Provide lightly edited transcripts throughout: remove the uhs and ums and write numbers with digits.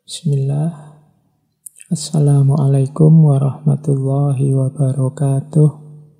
Bismillah. Assalamualaikum warahmatullahi wabarakatuh.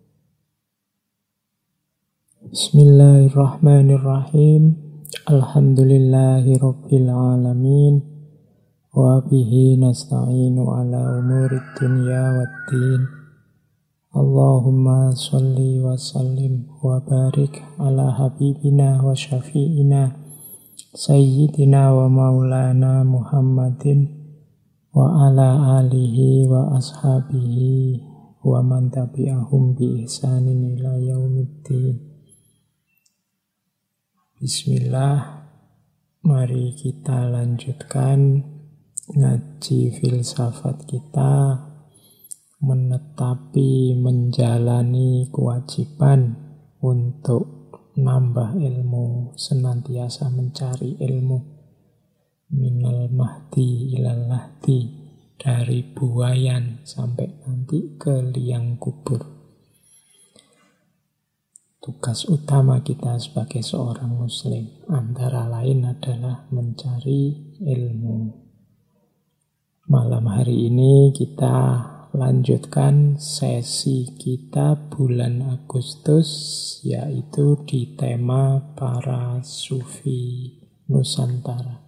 Bismillahirrahmanirrahim. Alhamdulillahi rabbil alamin. Wa bihi nasta'inu ala umurid dunya waddin. Allahumma salli wa sallim wa barik ala habibina wa syafi'ina Sayyidina wa maulana Muhammadin wa ala alihi wa ashabihi wa man tabi'ahum bi ihsanin ila yaumiddin. Bismillah, mari kita lanjutkan ngaji filsafat kita, menetapi, menjalani kewajiban untuk nambah ilmu, senantiasa mencari ilmu. Minal mahdi ilal lahdi, dari buayan sampai nanti ke liang kubur. Tugas utama kita sebagai seorang muslim antara lain adalah mencari ilmu. Malam hari ini kita lanjutkan sesi kita bulan Agustus, yaitu di tema para sufi Nusantara.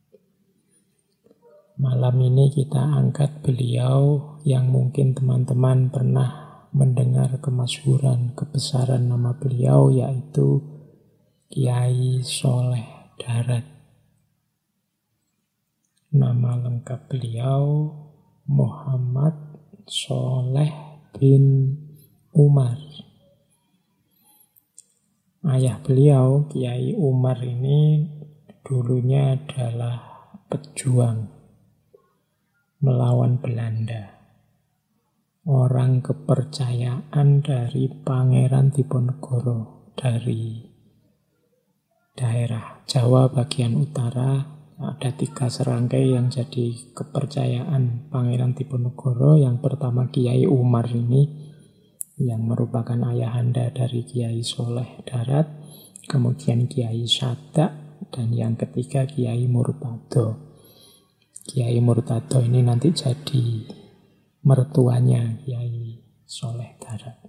Malam ini kita angkat beliau yang mungkin teman-teman pernah mendengar kemasyhuran, kebesaran nama beliau, yaitu Kiai Soleh Darat. Nama lengkap beliau Muhammad Soleh bin Umar. Ayah beliau, Kiai Umar ini dulunya adalah pejuang melawan Belanda. Orang kepercayaan dari Pangeran Diponegoro dari daerah Jawa bagian utara. Ada 3 serangkai yang jadi kepercayaan Pangeran Diponegoro. Yang pertama Kiai Umar ini, yang merupakan ayahanda dari Kiai Soleh Darat. Kemudian Kiai Sadak. Dan yang ketiga Kiai Murtado. Kiai Murtado ini nanti jadi mertuanya Kiai Soleh Darat.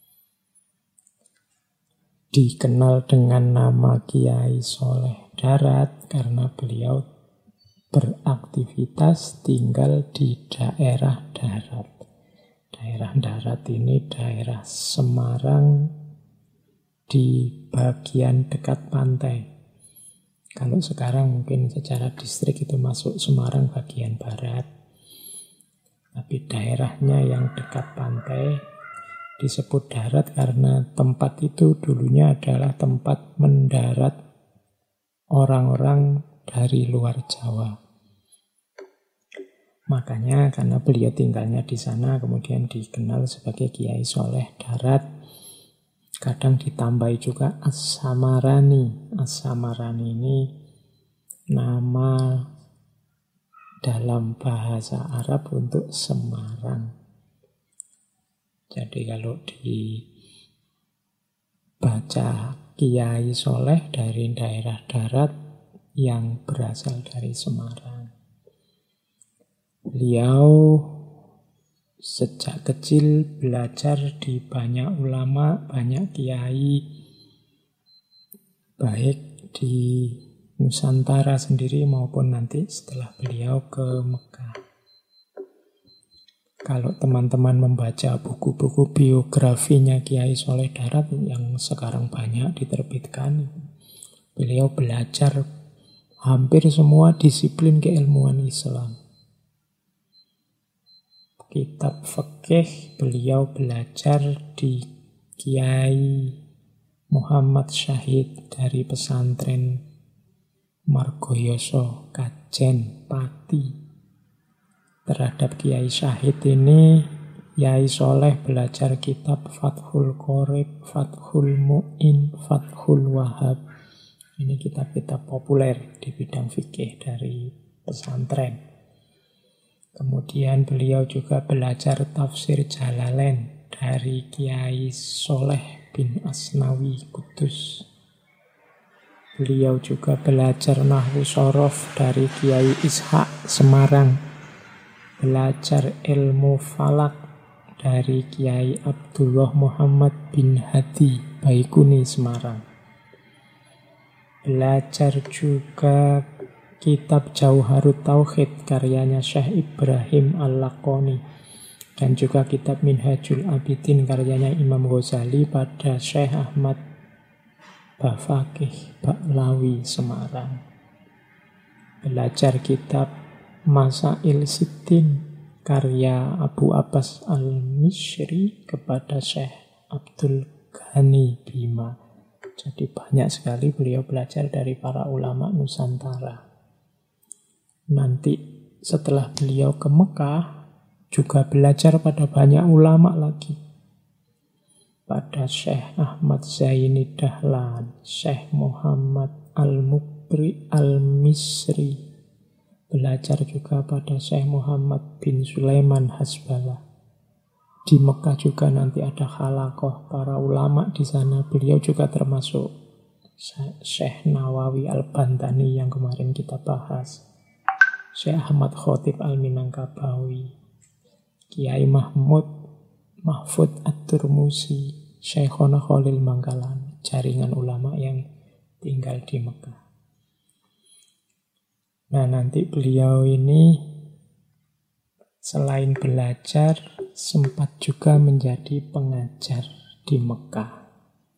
Dikenal dengan nama Kiai Soleh Darat karena beliau beraktivitas tinggal di daerah darat. Daerah darat ini daerah Semarang di bagian dekat pantai. Kalau sekarang mungkin secara distrik itu masuk Semarang bagian barat. Tapi daerahnya yang dekat pantai disebut darat karena tempat itu dulunya adalah tempat mendarat orang-orang dari luar Jawa. Makanya karena beliau tinggalnya di sana, kemudian dikenal sebagai Kiai Soleh Darat. Kadang ditambahi juga As-Samarani. As-Samarani ini nama dalam bahasa Arab untuk Semarang. Jadi kalau dibaca Kiai Soleh dari daerah darat yang berasal dari Semarang. Beliau sejak kecil belajar di banyak ulama, banyak kiai, baik di Nusantara sendiri maupun nanti setelah beliau ke Mekah. Kalau teman-teman membaca buku-buku biografinya Kiai Soleh Darat yang sekarang banyak diterbitkan, beliau belajar hampir semua disiplin keilmuan Islam. Kitab fikih beliau belajar di Kiai Muhammad Syahid dari pesantren Margoyoso, Kajen, Pati. Terhadap Kiai Syahid ini, Kiai Soleh belajar kitab Fathul Qorib, Fathul Mu'in, Fathul Wahab. Ini kitab-kitab populer di bidang fikih dari pesantren. Kemudian beliau juga belajar tafsir Jalalain dari Kiai Soleh bin Asnawi Kudus. Beliau juga belajar nahwu shorof dari Kiai Ishak Semarang. Belajar ilmu falak dari Kiai Abdullah Muhammad bin Hadi Baikuni Semarang. Belajar juga kitab Jauharut Tauhid karyanya Syekh Ibrahim Al-Laqoni. Dan juga kitab Minhajul Abidin karyanya Imam Ghazali pada Syekh Ahmad Bafakih Baklawi Semarang. Belajar kitab Masail Sittin karya Abu Abbas Al-Misri kepada Syekh Abdul Ghani Bima. Jadi banyak sekali beliau belajar dari para ulama Nusantara. Nanti setelah beliau ke Mekah juga belajar pada banyak ulama lagi. Pada Syekh Ahmad Zaini Dahlan, Syekh Muhammad Al-Mukri Al-Misri. Belajar juga pada Syekh Muhammad bin Sulaiman Hasbalah. Di Mekah juga nanti ada halaqah para ulama di sana. Beliau juga termasuk Syekh Nawawi Al-Bantani yang kemarin kita bahas. Syekh Ahmad Khotib Al-Minangkabawi, Kiai Mahfud At-Turmusi, Syekhona Khalil Mangkalan, jaringan ulama yang tinggal di Mekah. Nah, nanti beliau ini selain belajar, sempat juga menjadi pengajar di Mekah.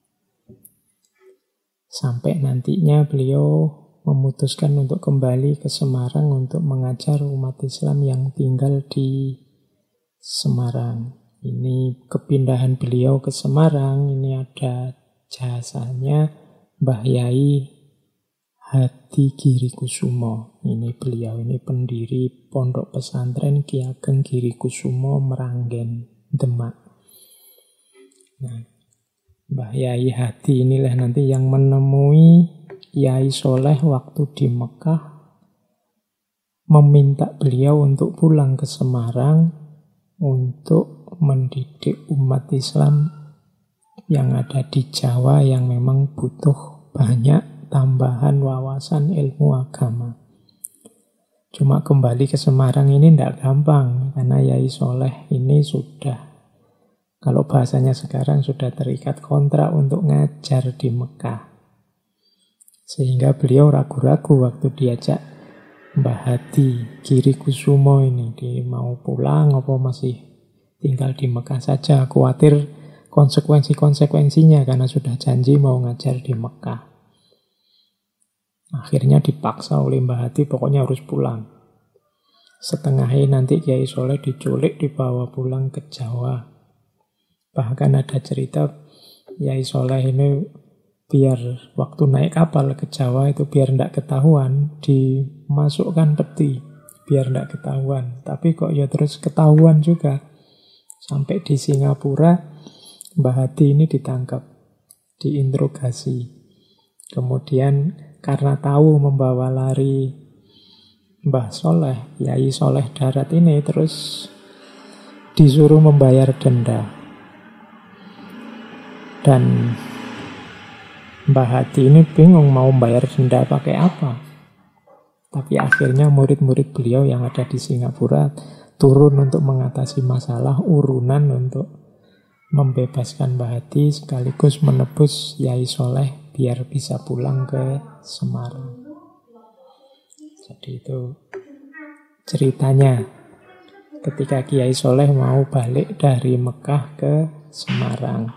Sampai nantinya beliau memutuskan untuk kembali ke Semarang untuk mengajar umat Islam yang tinggal di Semarang. Ini kepindahan beliau ke Semarang, ini ada jasanya Mbah Yai Hadi Girikusumo. Ini beliau, ini pendiri Pondok Pesantren Ki Ageng Girikusumo Meranggen, Demak. Nah, Mbah Yai Hadi inilah nanti yang menemui Kiai Soleh waktu di Mekah, meminta beliau untuk pulang ke Semarang untuk mendidik umat Islam yang ada di Jawa yang memang butuh banyak tambahan wawasan ilmu agama. Cuma kembali ke Semarang ini tidak gampang, karena Yai Soleh ini sudah, kalau bahasanya sekarang, sudah terikat kontrak untuk ngajar di Mekah. Sehingga beliau ragu-ragu waktu diajak Mbah Hadi Girikusumo ini, dia mau pulang apa masih tinggal di Mekah saja. Khawatir konsekuensinya karena sudah janji mau ngajar di Mekah. Akhirnya dipaksa oleh Mbah Hadi, pokoknya harus pulang. Setengahnya nanti Kiai Soleh diculik, dibawa pulang ke Jawa. Bahkan ada cerita Kiai Soleh ini biar waktu naik kapal ke Jawa itu biar tidak ketahuan, dimasukkan peti biar tidak ketahuan. Tapi kok ya terus ketahuan juga. Sampai di Singapura Mbah Hadi ini ditangkap, diinterogasi. Kemudian karena tahu membawa lari Mbah Soleh, Yai Soleh Darat ini, terus disuruh membayar denda. Dan Mbah Hadi ini bingung mau bayar denda pakai apa. Tapi akhirnya murid-murid beliau yang ada di Singapura turun untuk mengatasi masalah, urunan untuk membebaskan Mbah Hadi sekaligus menebus Yai Soleh biar bisa pulang ke Semarang. Jadi itu ceritanya ketika Kiai Soleh mau balik dari Mekah ke Semarang.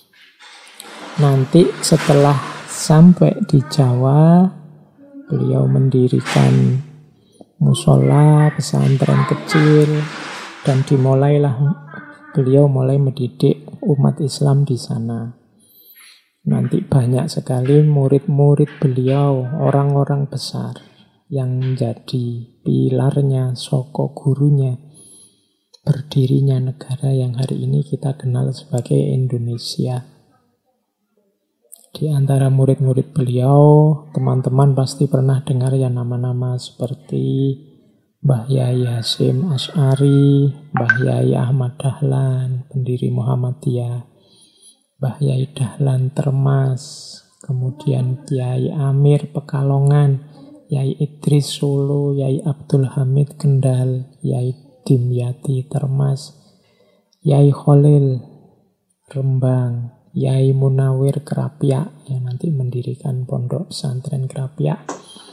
Nanti setelah sampai di Jawa, beliau mendirikan musola, pesantren kecil, dan dimulailah beliau mulai mendidik umat Islam di sana. Nanti banyak sekali murid-murid beliau, orang-orang besar yang menjadi pilarnya, soko gurunya, berdirinya negara yang hari ini kita kenal sebagai Indonesia. Di antara murid-murid beliau, teman-teman pasti pernah dengar ya nama-nama seperti Mbah Yai Hasyim Asy'ari, Mbah Yai Ahmad Dahlan, pendiri Muhammadiyah, Mbah Yai Dahlan Termas, kemudian Kiai Amir Pekalongan, Yai Idris Solo, Yai Abdul Hamid Kendal, Yai Dimyati Termas, Yai Khalil Rembang, Yai Munawir Krapyak yang nanti mendirikan pondok pesantren Krapyak,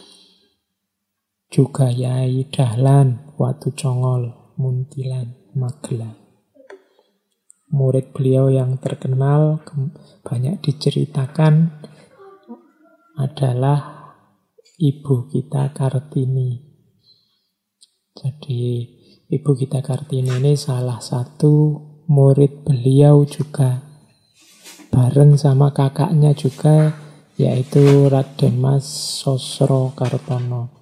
juga Yai Dahlan Watu Congol, Muntilan, Magelang. Murid beliau yang terkenal banyak diceritakan adalah ibu kita Kartini. Jadi ibu kita Kartini ini salah satu murid beliau juga, bareng sama kakaknya juga, yaitu Raden Mas Sosro Kartono.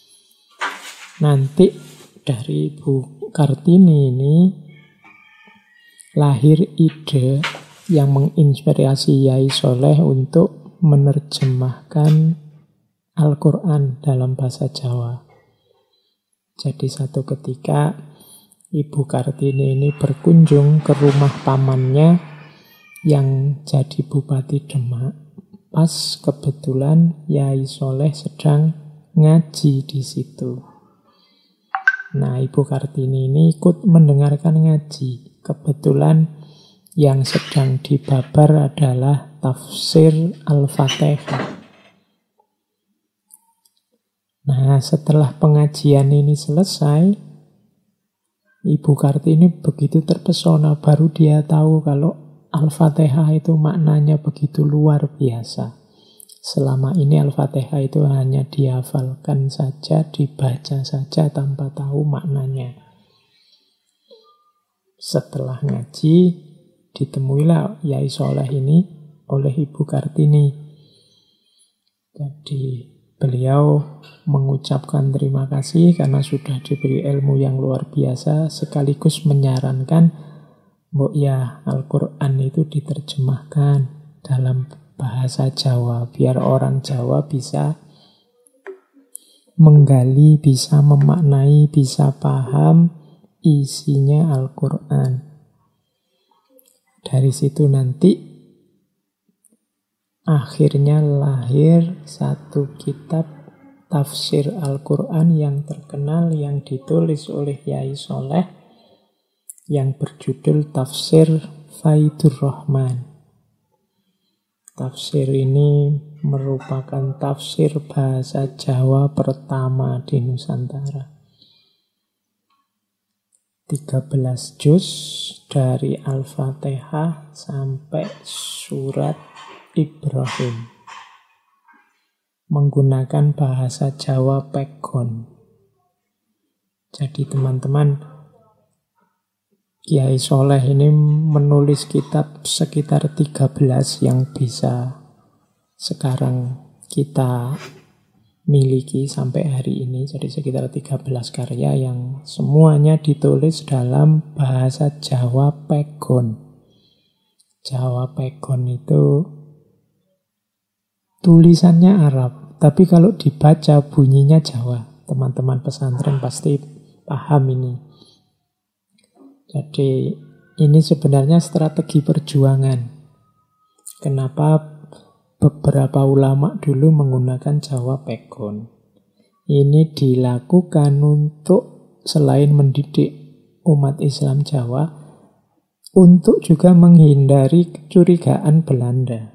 Nanti dari ibu Kartini ini lahir ide yang menginspirasi Yai Soleh untuk menerjemahkan Al-Quran dalam bahasa Jawa. Jadi satu ketika Ibu Kartini ini berkunjung ke rumah pamannya yang jadi Bupati Demak. Pas kebetulan Yai Soleh sedang ngaji di situ. Nah, Ibu Kartini ini ikut mendengarkan ngaji. Kebetulan yang sedang dibabar adalah tafsir Al-Fatihah. Nah, setelah pengajian ini selesai, Ibu Kartini begitu terpesona, baru dia tahu kalau Al-Fatihah itu maknanya begitu luar biasa. Selama ini Al-Fatihah itu hanya dihafalkan saja, dibaca saja tanpa tahu maknanya. Setelah ngaji, ditemuilah Yai Soleh ini oleh Ibu Kartini. Jadi beliau mengucapkan terima kasih karena sudah diberi ilmu yang luar biasa, sekaligus menyarankan, Mbok ya, Al-Quran itu diterjemahkan dalam bahasa Jawa, biar orang Jawa bisa menggali, bisa memaknai, bisa paham isinya Al-Quran. Dari situ nanti akhirnya lahir satu kitab tafsir Al-Quran yang terkenal yang ditulis oleh Yai Soleh yang berjudul Tafsir Faidur Rahman. Tafsir ini merupakan tafsir bahasa Jawa pertama di Nusantara. 13 juz dari Al-Fatihah sampai surat Ibrahim, menggunakan bahasa Jawa Pegon. Jadi teman-teman, Kiai Soleh ini menulis kitab sekitar 13 yang bisa sekarang kita miliki sampai hari ini. Jadi sekitar 13 karya yang semuanya ditulis dalam bahasa Jawa Pegon. Jawa Pegon itu tulisannya Arab, tapi kalau dibaca bunyinya Jawa. Teman-teman pesantren pasti paham ini. Jadi ini sebenarnya strategi perjuangan. Kenapa beberapa ulama dulu menggunakan Jawa Pegon? Ini dilakukan untuk selain mendidik umat Islam Jawa, untuk juga menghindari kecurigaan Belanda.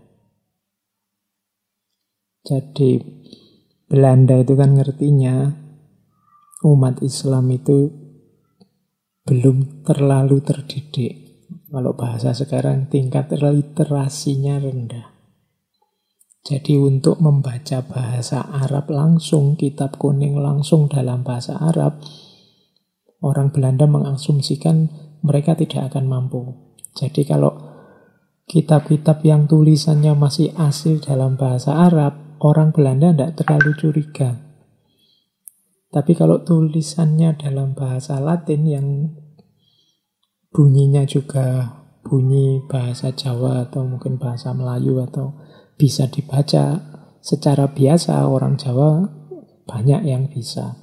Jadi Belanda itu kan ngertinya umat Islam itu belum terlalu terdidik. Kalau bahasa sekarang tingkat literasinya rendah. Jadi untuk membaca bahasa Arab langsung, kitab kuning langsung dalam bahasa Arab, orang Belanda mengasumsikan mereka tidak akan mampu. Jadi kalau kitab-kitab yang tulisannya masih asli dalam bahasa Arab, orang Belanda tidak terlalu curiga. Tapi kalau tulisannya dalam bahasa Latin yang bunyinya juga bunyi bahasa Jawa atau mungkin bahasa Melayu atau bisa dibaca secara biasa, orang Jawa banyak yang bisa.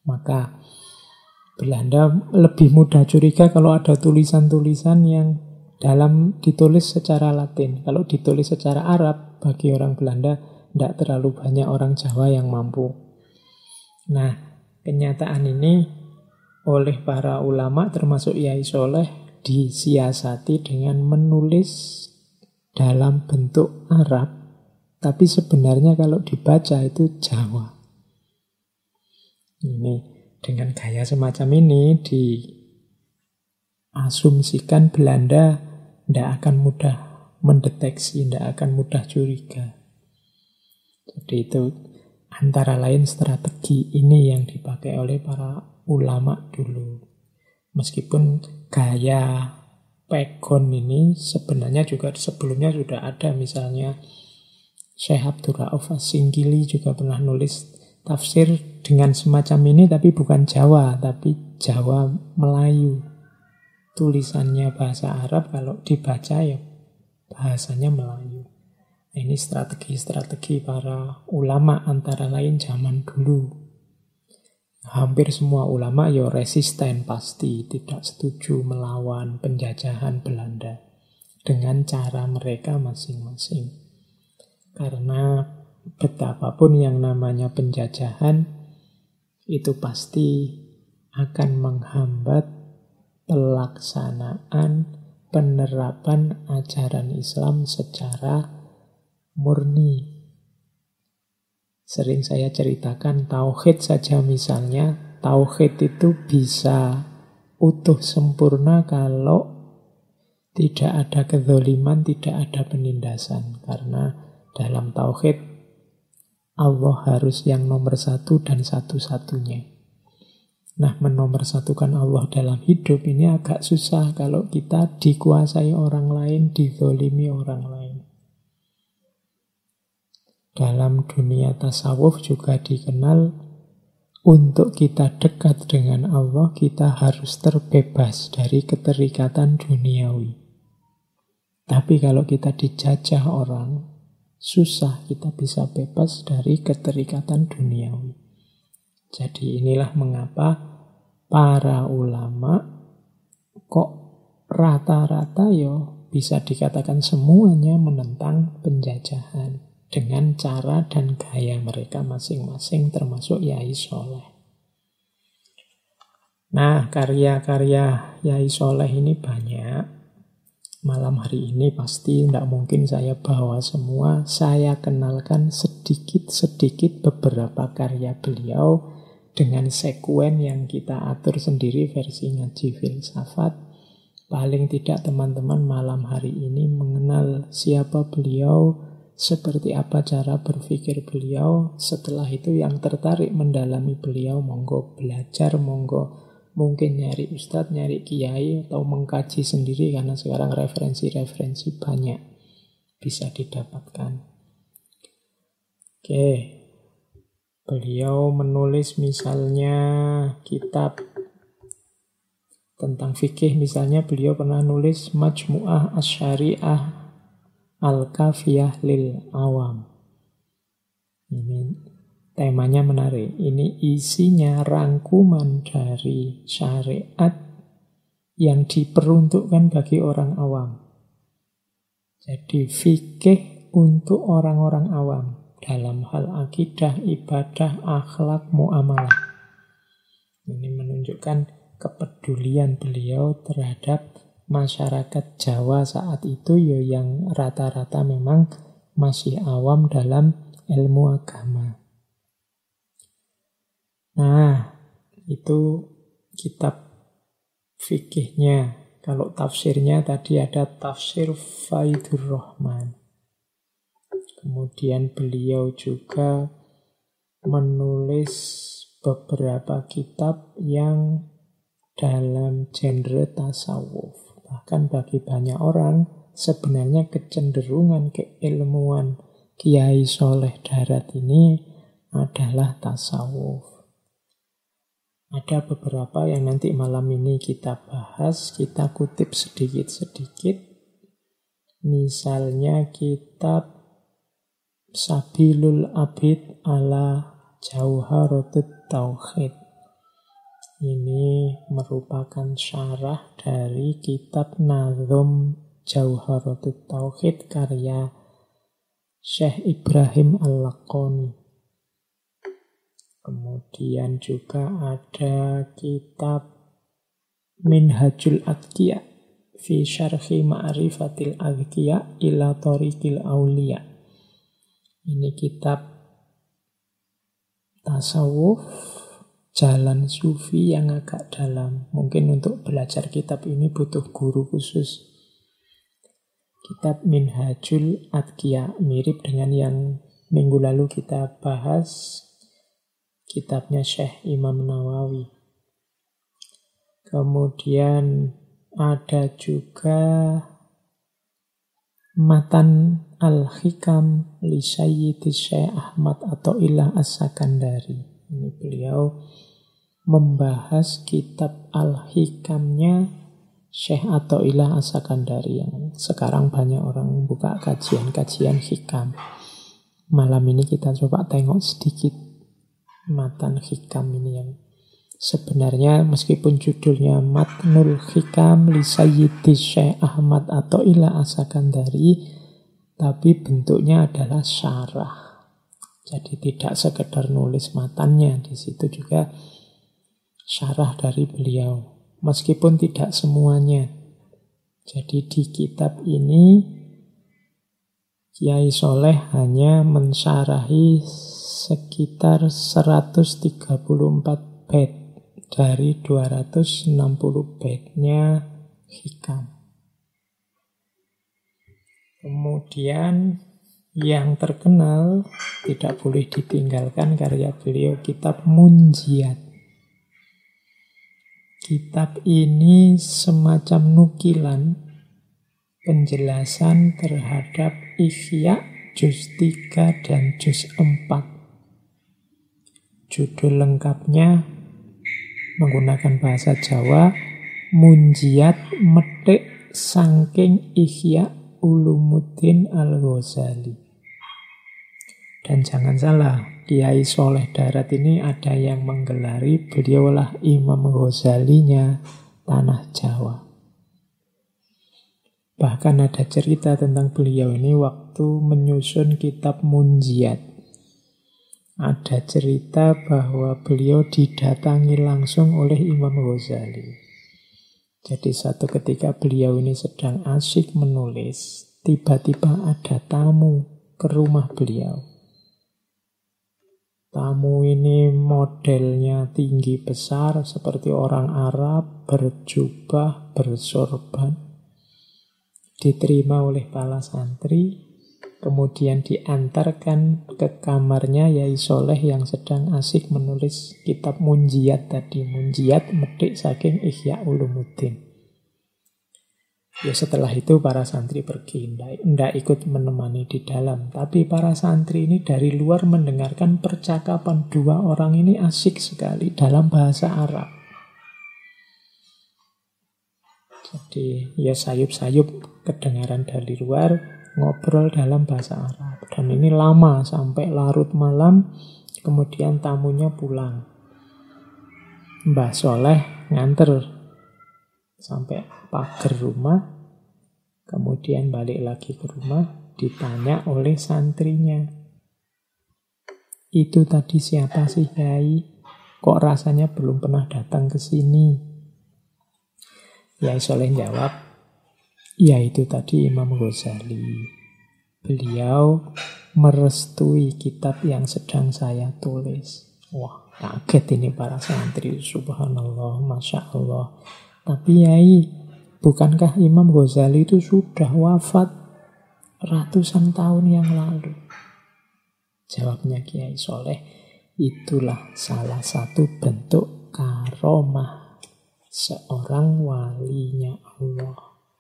Maka Belanda lebih mudah curiga kalau ada tulisan-tulisan yang ditulis secara Latin. Kalau ditulis secara Arab, bagi orang Belanda tidak terlalu banyak orang Jawa yang mampu. Nah, kenyataan ini oleh para ulama termasuk Yai Soleh disiasati dengan menulis dalam bentuk Arab, tapi sebenarnya kalau dibaca itu Jawa. Ini dengan gaya semacam ini diasumsikan Belanda tidak akan mudah mendeteksi, tidak akan mudah curiga. Jadi itu antara lain strategi ini yang dipakai oleh para ulama dulu. Meskipun gaya pegon ini sebenarnya juga sebelumnya sudah ada. Misalnya Syekh Abdul Rauf As-Singkili juga pernah nulis tafsir dengan semacam ini, tapi bukan Jawa, tapi Jawa Melayu. Tulisannya bahasa Arab, kalau dibaca ya bahasanya Melayu. Ini strategi-strategi para ulama antara lain zaman dulu. Hampir semua ulama ya resisten pasti, tidak setuju melawan penjajahan Belanda dengan cara mereka masing-masing. Karena betapapun yang namanya penjajahan itu pasti akan menghambat pelaksanaan penerapan ajaran Islam secara murni. Sering saya ceritakan tauhid saja misalnya, tauhid itu bisa utuh sempurna kalau tidak ada kezaliman, tidak ada penindasan. Karena dalam tauhid Allah harus yang nomor satu dan satu-satunya. Nah, menomorsatukan Allah dalam hidup ini agak susah kalau kita dikuasai orang lain, dizalimi orang lain. Dalam dunia tasawuf juga dikenal untuk kita dekat dengan Allah, kita harus terbebas dari keterikatan duniawi. Tapi kalau kita dijajah orang, susah kita bisa bebas dari keterikatan duniawi. Jadi inilah mengapa para ulama kok rata-rata bisa dikatakan semuanya menentang penjajahan dengan cara dan gaya mereka masing-masing, termasuk Yai Soleh. Nah, karya-karya Yai Soleh ini banyak. Malam hari ini pasti tidak mungkin saya bawa semua. Saya kenalkan sedikit-sedikit beberapa karya beliau dengan sekuen yang kita atur sendiri versi ngaji filsafat. Paling tidak teman-teman malam hari ini mengenal siapa beliau, seperti apa cara berpikir beliau. Setelah itu yang tertarik mendalami beliau, monggo belajar, monggo mungkin nyari ustadz, nyari kiai, atau mengkaji sendiri, karena sekarang referensi-referensi banyak bisa didapatkan. Oke, beliau menulis misalnya kitab tentang fikih, misalnya beliau pernah nulis Majmu'ah Asy-Syari'ah Al-Kafiyah lil Awam. Ini temanya menarik. Ini isinya rangkuman dari syariat yang diperuntukkan bagi orang awam. Jadi fikih untuk orang-orang awam dalam hal akidah, ibadah, akhlak, muamalah. Ini menunjukkan kepedulian beliau terhadap masyarakat Jawa saat itu yang rata-rata memang masih awam dalam ilmu agama. Nah, itu kitab fikihnya. Kalau tafsirnya tadi ada tafsir Faidur Rahman. Kemudian beliau juga menulis beberapa kitab yang dalam genre tasawuf. Bahkan bagi banyak orang, sebenarnya kecenderungan keilmuan Kiai Soleh Darat ini adalah tasawuf. Ada beberapa yang nanti malam ini kita bahas, kita kutip sedikit-sedikit. Misalnya kitab Sabilul Abid ala Jauharatut Tauhid. Ini merupakan syarah dari kitab Nazom Jauharatut Tauhid karya Syekh Ibrahim Al-Laqani. Kemudian juga ada kitab Minhajul Adqiya fi Syarhi Ma'rifatil Adqiya ila Thariqil Auliya. Ini kitab tasawuf, jalan sufi yang agak dalam. Mungkin untuk belajar kitab ini butuh guru khusus. Kitab Minhajul Adqiya mirip dengan yang minggu lalu kita bahas, kitabnya Syekh Imam Nawawi. Kemudian ada juga Matan Al-Hikam li Sayyidi Syekh Ahmad Atha'illah As-Sakandari. Ini beliau membahas kitab Al-Hikamnya Syekh Atha'illah As-Sakandari yang sekarang banyak orang buka kajian-kajian hikam. Malam ini kita coba tengok sedikit Matan Hikam ini yang sebenarnya meskipun judulnya Matnul Hikam li Sayyidi Syekh Ahmad Atha'illah As-Sakandari, tapi bentuknya adalah syarah. Jadi tidak sekedar nulis matannya, di situ juga syarah dari beliau, meskipun tidak semuanya. Jadi di kitab ini Kiai Soleh hanya mensyarahi sekitar 134 bait dari 260 baitnya hikam. Kemudian yang terkenal tidak boleh ditinggalkan karya beliau, kitab Munjiat. Kitab ini semacam nukilan penjelasan terhadap Ihya juz 3 dan juz 4. Judul lengkapnya menggunakan bahasa Jawa, Munjiat Metik Sangking Ihya Ulumuddin Al-Ghazali. Dan jangan salah, Kiai Soleh Darat ini ada yang menggelari beliaulah Imam Ghazalinya tanah Jawa. Bahkan ada cerita tentang beliau ini waktu menyusun kitab Munjiat. Ada cerita bahwa beliau didatangi langsung oleh Imam Ghazali. Jadi satu ketika beliau ini sedang asyik menulis, tiba-tiba ada tamu ke rumah beliau. Tamu ini modelnya tinggi besar seperti orang Arab, berjubah, bersorban. Diterima oleh para santri, kemudian diantarkan ke kamarnya Yai Soleh yang sedang asyik menulis kitab Munjiat tadi. Munjiat metik saking Ihya Ulumuddin. Ya setelah itu para santri pergi, tidak ikut menemani di dalam. Tapi para santri ini dari luar mendengarkan percakapan dua orang ini asyik sekali dalam bahasa Arab. Jadi ya sayup-sayup kedengaran dari luar, ngobrol dalam bahasa Arab. Dan ini lama, sampai larut malam, kemudian tamunya pulang. Mbah Soleh nganter sampai pagar rumah, kemudian balik lagi ke rumah, ditanya oleh santrinya, itu tadi siapa sih Yai? Kok rasanya belum pernah datang ke sini? Yai Soleh jawab, ya itu tadi Imam Ghazali. Beliau merestui kitab yang sedang saya tulis. Wah, kaget ini para santri, subhanallah, masya Allah. Tapi Yai, bukankah Imam Ghazali itu sudah wafat ratusan tahun yang lalu? Jawabnya Kiai Soleh, itulah salah satu bentuk karomah seorang walinya Allah.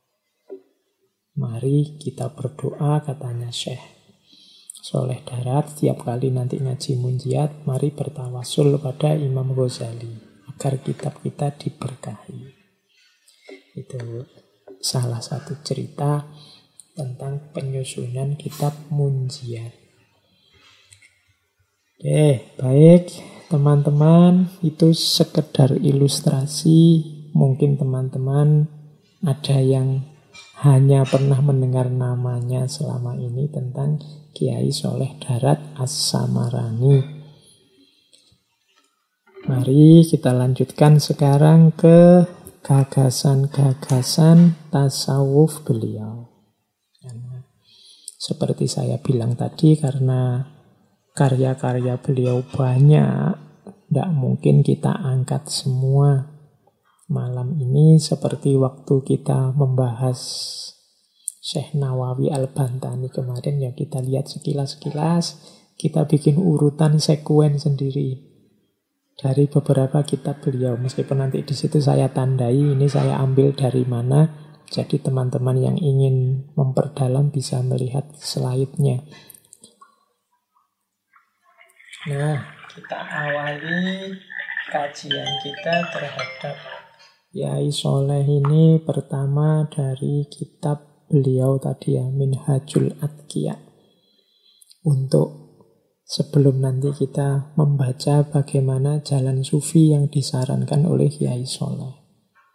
Mari kita berdoa, katanya Syekh Soleh Darat, setiap kali nanti ngaji Munjiat, mari bertawasul pada Imam Ghazali agar kitab kita diberkahi. Itu salah satu cerita tentang penyusunan kitab Munjiat. Oke, baik teman-teman, itu sekedar ilustrasi. Mungkin teman-teman ada yang hanya pernah mendengar namanya selama ini tentang Kiai Soleh Darat As-Samarani. Mari kita lanjutkan sekarang ke gagasan-gagasan tasawuf beliau. Seperti saya bilang tadi, karena karya-karya beliau banyak, tidak mungkin kita angkat semua. Malam ini seperti waktu kita membahas Syekh Nawawi Al-Bantani kemarin, ya kita lihat sekilas-sekilas, kita bikin urutan sekuen sendiri dari beberapa kitab beliau. Meskipun nanti di situ saya tandai ini saya ambil dari mana, jadi teman-teman yang ingin memperdalam bisa melihat slide-nya. Nah, kita awali kajian kita terhadap Kiai Soleh ini pertama dari kitab beliau tadi ya, Minhajul Atqiya. Untuk sebelum nanti kita membaca bagaimana jalan sufi yang disarankan oleh Kiai Soleh.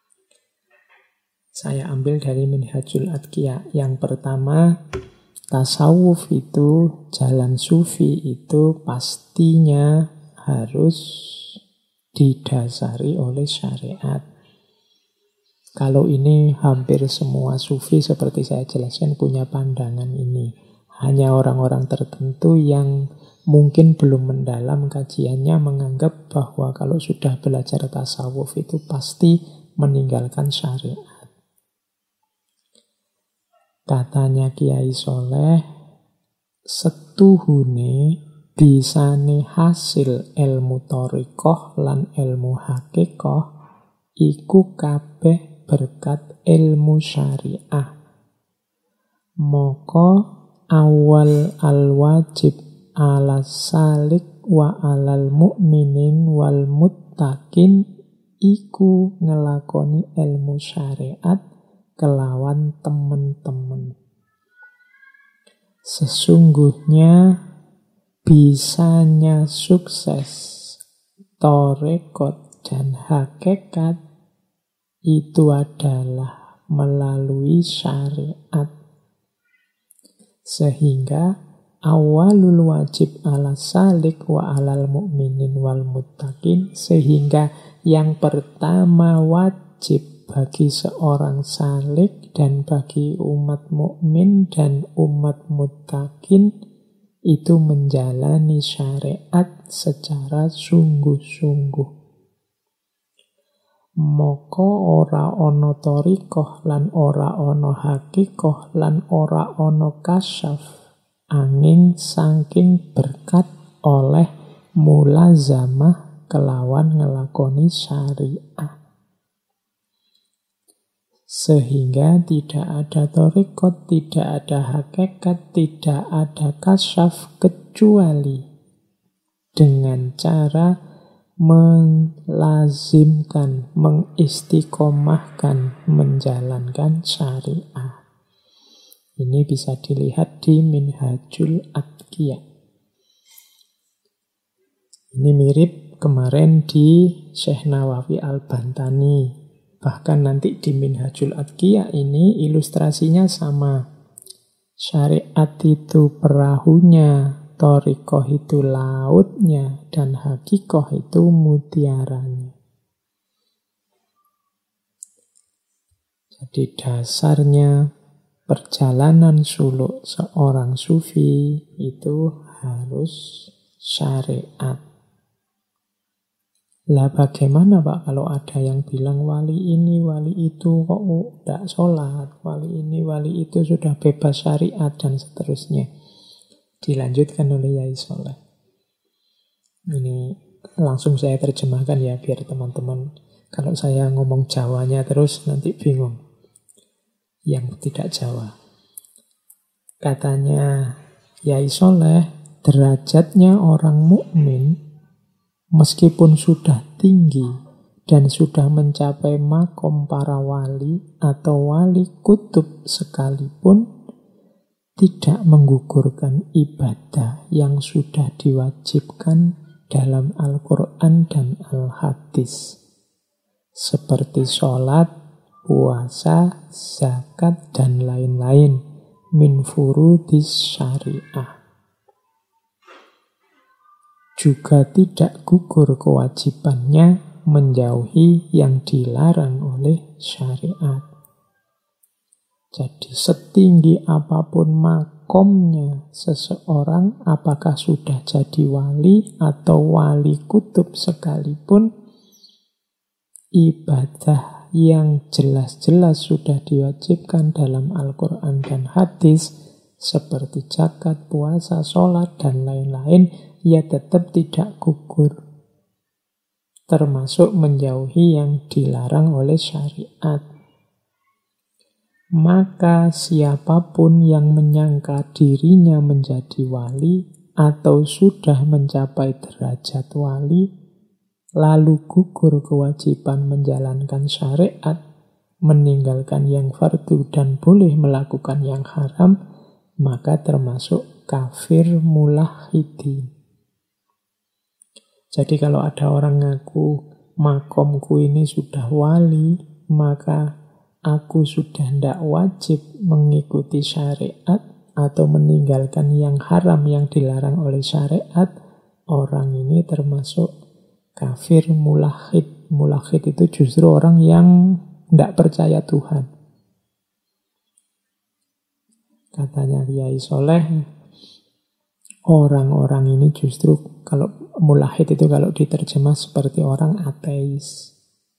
Saya ambil dari Minhajul Atqiya. Yang pertama, tasawuf itu, jalan sufi itu pastinya harus didasari oleh syariat. Kalau ini hampir semua sufi seperti saya jelaskan punya pandangan ini. Hanya orang-orang tertentu yang mungkin belum mendalam kajiannya menganggap bahwa kalau sudah belajar tasawuf itu pasti meninggalkan syariat. Katanya Kiai Soleh, setuhune bisane hasil ilmu thariqah lan ilmu hakikah iku kabeh berkat ilmu syariah. Moko awal al-wajib ala salik wa alal mu'minin wal muttaqin iku ngelakoni ilmu syariat kelawan temen-temen. Sesungguhnya bisanya sukses thariqat dan hakikat itu adalah melalui syariat. Sehingga awalul wajib ala salik wa alal mu'minin wal muttaqin, sehingga yang pertama wajib bagi seorang salik dan bagi umat mukmin dan umat muttaqin itu menjalani syariat secara sungguh-sungguh. Moko ora ono thariqah lan ora ono hakikah lan ora ono kasyaf angin saking berkat oleh mulazamah kelawan ngelakoni syariah. Sehingga tidak ada thariqah, tidak ada hakikat, tidak ada kasyaf kecuali dengan cara melazimkan, mengistiqomahkan, menjalankan syariah. Ini bisa dilihat di Minhajul Atqiya. Ini mirip kemarin di Syekh Nawawi Al-Bantani. Bahkan nanti di Minhajul Atqiya ini ilustrasinya sama. Syariat itu perahunya, thariqah itu lautnya, dan hakikoh itu mutiaranya. Jadi dasarnya perjalanan suluk seorang sufi itu harus syariat. Lah bagaimana Pak kalau ada yang bilang wali ini, wali itu kok tidak sholat, wali ini, wali itu sudah bebas syariat dan seterusnya. Dilanjutkan oleh Kiai Soleh. Ini langsung saya terjemahkan ya biar teman-teman, kalau saya ngomong Jawanya terus nanti bingung yang tidak Jawa. Katanya Kiai Soleh, derajatnya orang mukmin meskipun sudah tinggi dan sudah mencapai makom para wali atau wali kutub sekalipun, tidak menggugurkan ibadah yang sudah diwajibkan dalam Al-Quran dan Al-Hadis. Seperti sholat, puasa, zakat, dan lain-lain. Min furudis syariah. Juga tidak gugur kewajibannya menjauhi yang dilarang oleh syariat. Jadi setinggi apapun makomnya seseorang, apakah sudah jadi wali atau wali kutub sekalipun, ibadah yang jelas-jelas sudah diwajibkan dalam Al-Quran dan hadis, seperti zakat, puasa, sholat, dan lain-lain, ia tetap tidak gugur. Termasuk menjauhi yang dilarang oleh syariat. Maka siapapun yang menyangka dirinya menjadi wali atau sudah mencapai derajat wali, lalu gugur kewajiban menjalankan syariat, meninggalkan yang fardu dan boleh melakukan yang haram, maka termasuk kafir mulahhidin. Jadi kalau ada orang ngaku makomku ini sudah wali, maka aku sudah tidak wajib mengikuti syariat atau meninggalkan yang haram yang dilarang oleh syariat, orang ini termasuk kafir mulahhid. Mulahhid itu justru orang yang tidak percaya Tuhan. Katanya Kiai Soleh, orang-orang ini justru, kalau mulahhid itu kalau diterjemah seperti orang ateis.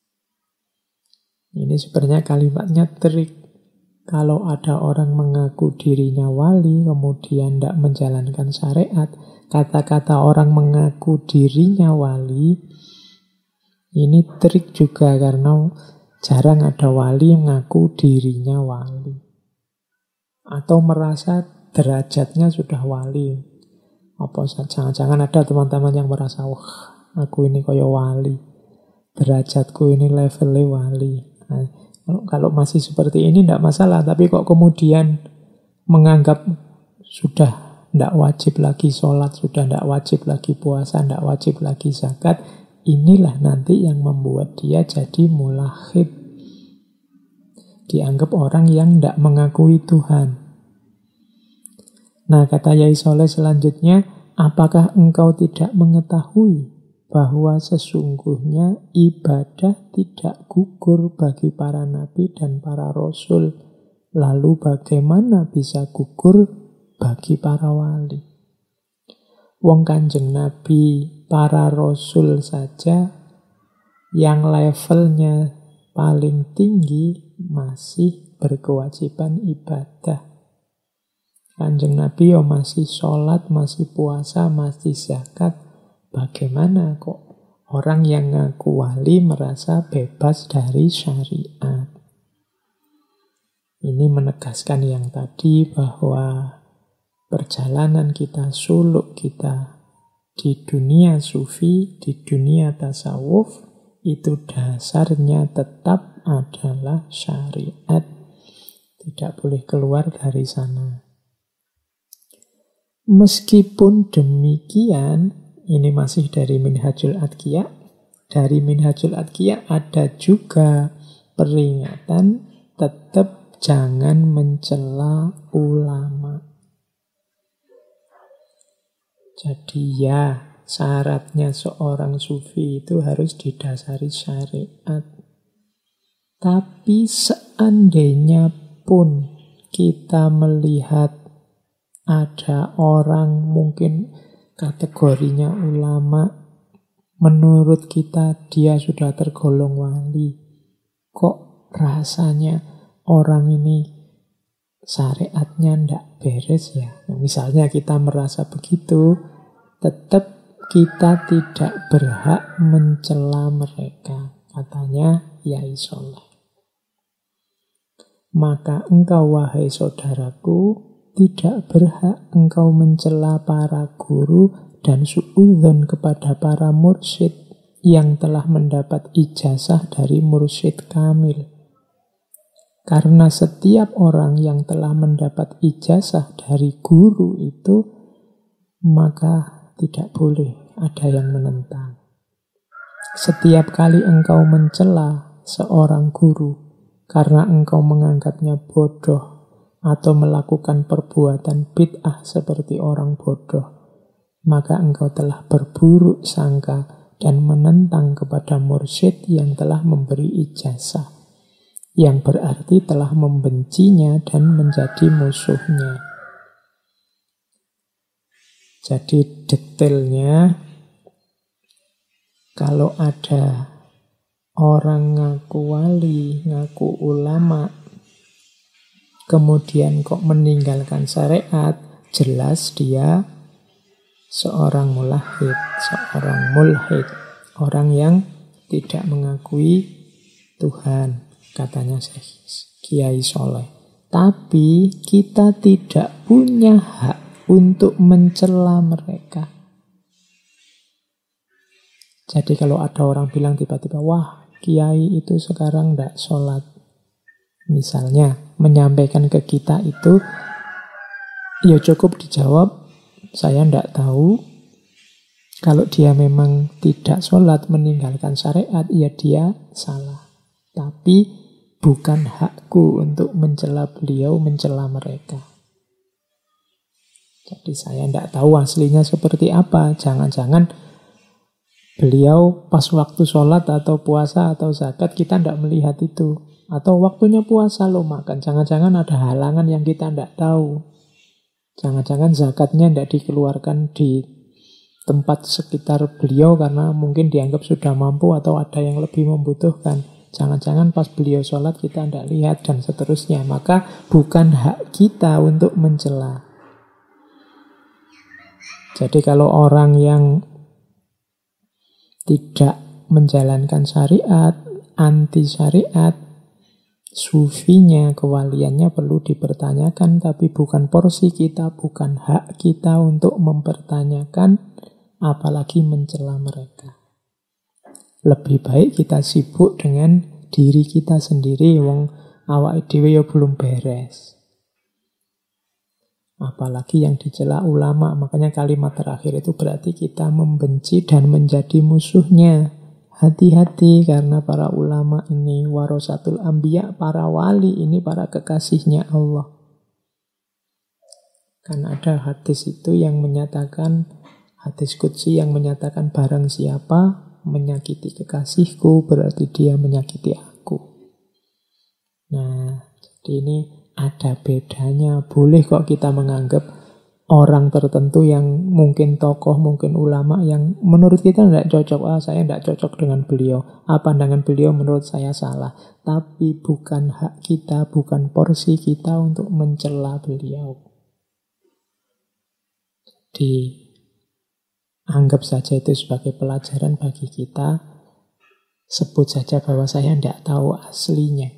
Ini sebenarnya kalimatnya trik. Kalau ada orang mengaku dirinya wali, kemudian tidak menjalankan syariat, kata-kata orang mengaku dirinya wali, ini trik juga karena jarang ada wali yang mengaku dirinya wali. Atau merasa derajatnya sudah wali. Apa jangan-jangan ada teman-teman yang merasa, wah, aku ini kaya wali. Derajatku ini levelnya wali. Nah, kalau masih seperti ini tidak masalah, tapi kok kemudian menganggap sudah tidak wajib lagi sholat, sudah tidak wajib lagi puasa, tidak wajib lagi zakat, inilah nanti yang membuat dia jadi mulahhid. Dianggap orang yang tidak mengakui Tuhan. Nah, kata Yai Soleh selanjutnya, apakah engkau tidak mengetahui bahwa sesungguhnya ibadah tidak gugur bagi para nabi dan para rasul? Lalu bagaimana bisa gugur bagi para wali? Wong Kanjeng Nabi, para rasul saja yang levelnya paling tinggi masih berkewajiban ibadah. Kanjeng Nabi masih sholat, masih puasa, masih zakat. Bagaimana kok orang yang ngaku wali merasa bebas dari syariat? Ini menegaskan yang tadi bahwa perjalanan kita, suluk kita di dunia sufi, di dunia tasawuf, itu dasarnya tetap adalah syariat. Tidak boleh keluar dari sana. Meskipun demikian, ini masih dari Minhajul Adqiya. Dari Minhajul Adqiya ada juga peringatan tetap jangan mencela ulama. Jadi ya, syaratnya seorang sufi itu harus didasari syariat. Tapi seandainya pun kita melihat ada orang mungkin kategorinya ulama, menurut kita dia sudah tergolong wali, kok rasanya orang ini syariatnya ndak beres ya. Misalnya kita merasa begitu, tetap kita tidak berhak mencela mereka, katanya Yai Soleh. Maka engkau, wahai saudaraku, tidak berhak engkau mencela para guru dan suudzon kepada para mursyid yang telah mendapat ijazah dari mursyid kamil. Karena setiap orang yang telah mendapat ijazah dari guru itu, maka tidak boleh ada yang menentang. Setiap kali engkau mencela seorang guru karena engkau menganggapnya bodoh atau melakukan perbuatan bid'ah seperti orang bodoh, maka engkau telah berburuk sangka dan menentang kepada mursyid yang telah memberi ijazah, yang berarti telah membencinya dan menjadi musuhnya. Jadi detailnya, kalau ada orang ngaku wali, ngaku ulama, kemudian kok meninggalkan syariat, jelas dia seorang mulahid, seorang mulhid, orang yang tidak mengakui Tuhan, katanya Kiai Soleh. Tapi kita tidak punya hak untuk mencela mereka. Jadi kalau ada orang bilang tiba-tiba, wah, kiai itu sekarang tidak sholat, misalnya menyampaikan ke kita itu, ya cukup dijawab, saya tidak tahu. Kalau dia memang tidak sholat, meninggalkan syariat, ya dia salah. Tapi bukan hakku untuk mencela beliau, mencela mereka. Jadi saya tidak tahu aslinya seperti apa. Jangan-jangan beliau pas waktu sholat atau puasa atau zakat kita tidak melihat itu. Atau waktunya puasa lo makan. Jangan-jangan ada halangan yang kita tidak tahu. Jangan-jangan zakatnya tidak dikeluarkan di tempat sekitar beliau karena mungkin dianggap sudah mampu atau ada yang lebih membutuhkan. Jangan-jangan pas beliau sholat kita tidak lihat dan seterusnya. Maka bukan hak kita untuk mencela. Jadi kalau orang yang tidak menjalankan syariat, anti syariat, sufinya, kewaliannya perlu dipertanyakan, tapi bukan porsi kita, bukan hak kita untuk mempertanyakan, apalagi mencela mereka. Lebih baik kita sibuk dengan diri kita sendiri, wong awake dhewe ya belum beres. Apalagi yang dicela ulama, makanya kalimat terakhir itu berarti kita membenci dan menjadi musuhnya. Hati-hati karena para ulama ini warasatul anbiya, para wali ini para kekasihnya Allah. Kan ada hadis itu yang menyatakan, hadis qudsi yang menyatakan barang siapa menyakiti kekasihku berarti dia menyakiti aku. Nah, jadi ini ada bedanya. Boleh kok kita menganggap orang tertentu yang mungkin tokoh, mungkin ulama yang menurut kita tidak cocok. Saya tidak cocok dengan beliau. Pandangan beliau menurut saya salah. Tapi bukan hak kita, bukan porsi kita untuk mencela beliau. Anggap saja itu sebagai pelajaran bagi kita. Sebut saja bahwa saya tidak tahu aslinya.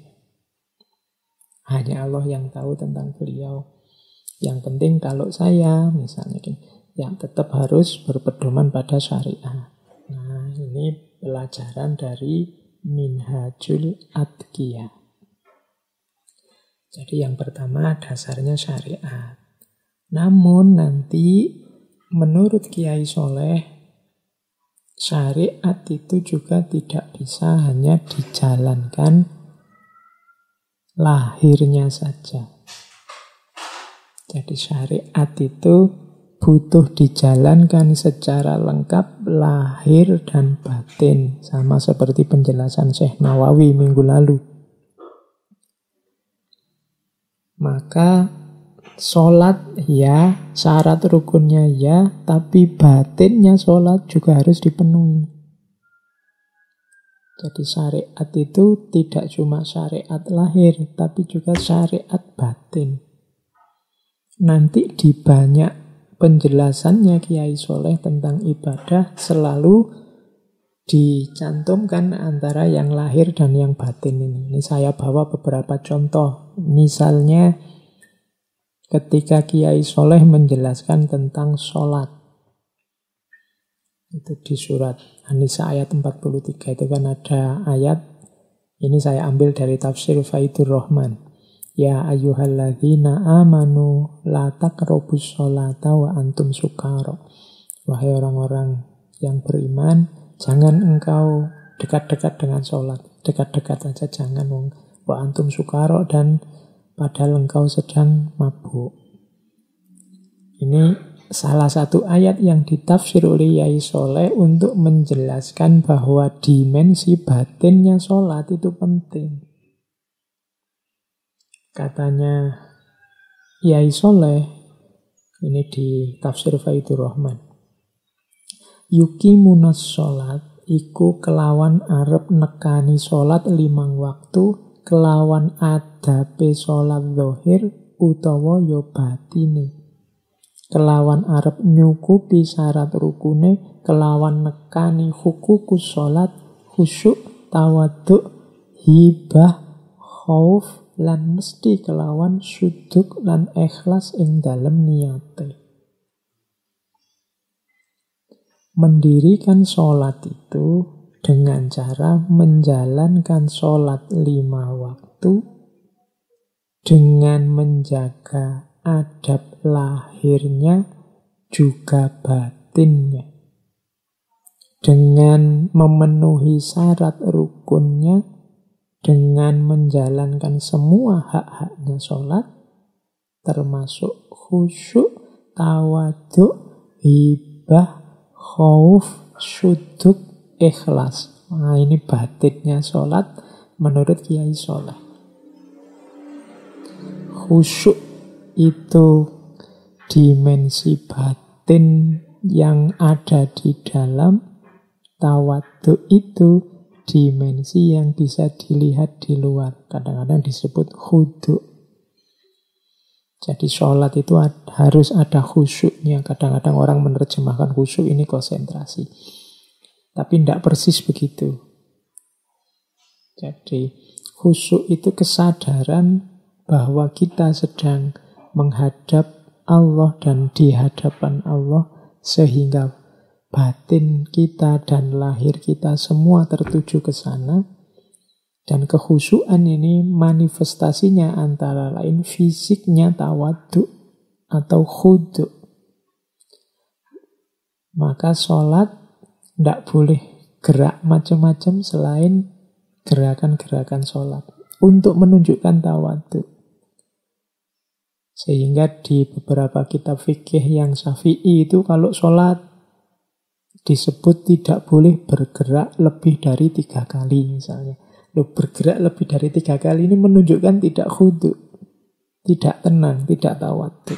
Hanya Allah yang tahu tentang beliau. Yang penting kalau saya misalnya yang tetap harus berpedoman pada syariah. Nah, ini pelajaran dari Minhajul Atqiyah. Jadi yang pertama dasarnya syariat. Namun nanti menurut Kiai Soleh, syariat itu juga tidak bisa hanya dijalankan lahirnya saja. Jadi syariat itu butuh dijalankan secara lengkap lahir dan batin. Sama seperti penjelasan Syekh Nawawi minggu lalu. Maka sholat ya, syarat rukunnya ya, tapi batinnya sholat juga harus dipenuhi. Jadi syariat itu tidak cuma syariat lahir, tapi juga syariat batin. Nanti di banyak penjelasannya Kiai Soleh tentang ibadah selalu dicantumkan antara yang lahir dan yang batin ini. Ini saya bawa beberapa contoh. Misalnya ketika Kiai Soleh menjelaskan tentang sholat. Itu di surat An-Nisa ayat 43 itu kan ada ayat, ini saya ambil dari tafsir Faidur Rahman. Ya ayyuhalladzina amanu la taqrabus sholata wa antum sukara. Wahai orang-orang yang beriman, jangan engkau dekat-dekat dengan sholat. Dekat-dekat aja jangan, wa antum sukara, dan padahal engkau sedang mabuk. Ini salah satu ayat yang ditafsir oleh Yai Soleh untuk menjelaskan bahwa dimensi batinnya sholat itu penting. Katanya Yai Soleh, ini di tafsir Faidur Rahman, yukimunas sholat iku kelawan arep nekani sholat 5 waktu, kelawan adabe sholat zahir utawa ya batine, kelawan arep nyukupi syarat rukune, kelawan nekani hukukus sholat, khusyuk, tawaduk, hibah, khauf, lan mesti kelawan suduk lan ikhlas ing dalem niate. Mendirikan sholat itu dengan cara menjalankan sholat 5 waktu dengan menjaga adab lahirnya juga batinnya, dengan memenuhi syarat rukunnya, dengan menjalankan semua hak-haknya sholat, termasuk khusyuk, tawaduk, hibah, khauf, suduk, ikhlas. Nah, ini batinnya sholat menurut Kiai Soleh. Khusyuk itu dimensi batin yang ada di dalam, tawaduk itu dimensi yang bisa dilihat di luar. Kadang-kadang disebut khudu. Jadi sholat itu harus ada khusyuknya. Kadang-kadang orang menerjemahkan khusyuk ini konsentrasi. Tapi tidak persis begitu. Jadi khusyuk itu kesadaran bahwa kita sedang menghadap Allah dan di hadapan Allah, sehingga batin kita dan lahir kita semua tertuju ke sana. Dan kekhusyuan ini manifestasinya antara lain fisiknya tawaduk atau khudu. Maka sholat tidak boleh gerak macam-macam selain gerakan-gerakan sholat untuk menunjukkan tawaduk. Sehingga di beberapa kitab fikih yang Syafi'i itu kalau sholat disebut tidak boleh bergerak lebih dari 3 kali misalnya. Loh, bergerak lebih dari 3 kali ini menunjukkan tidak khudu, tidak tenang, tidak tawaduk.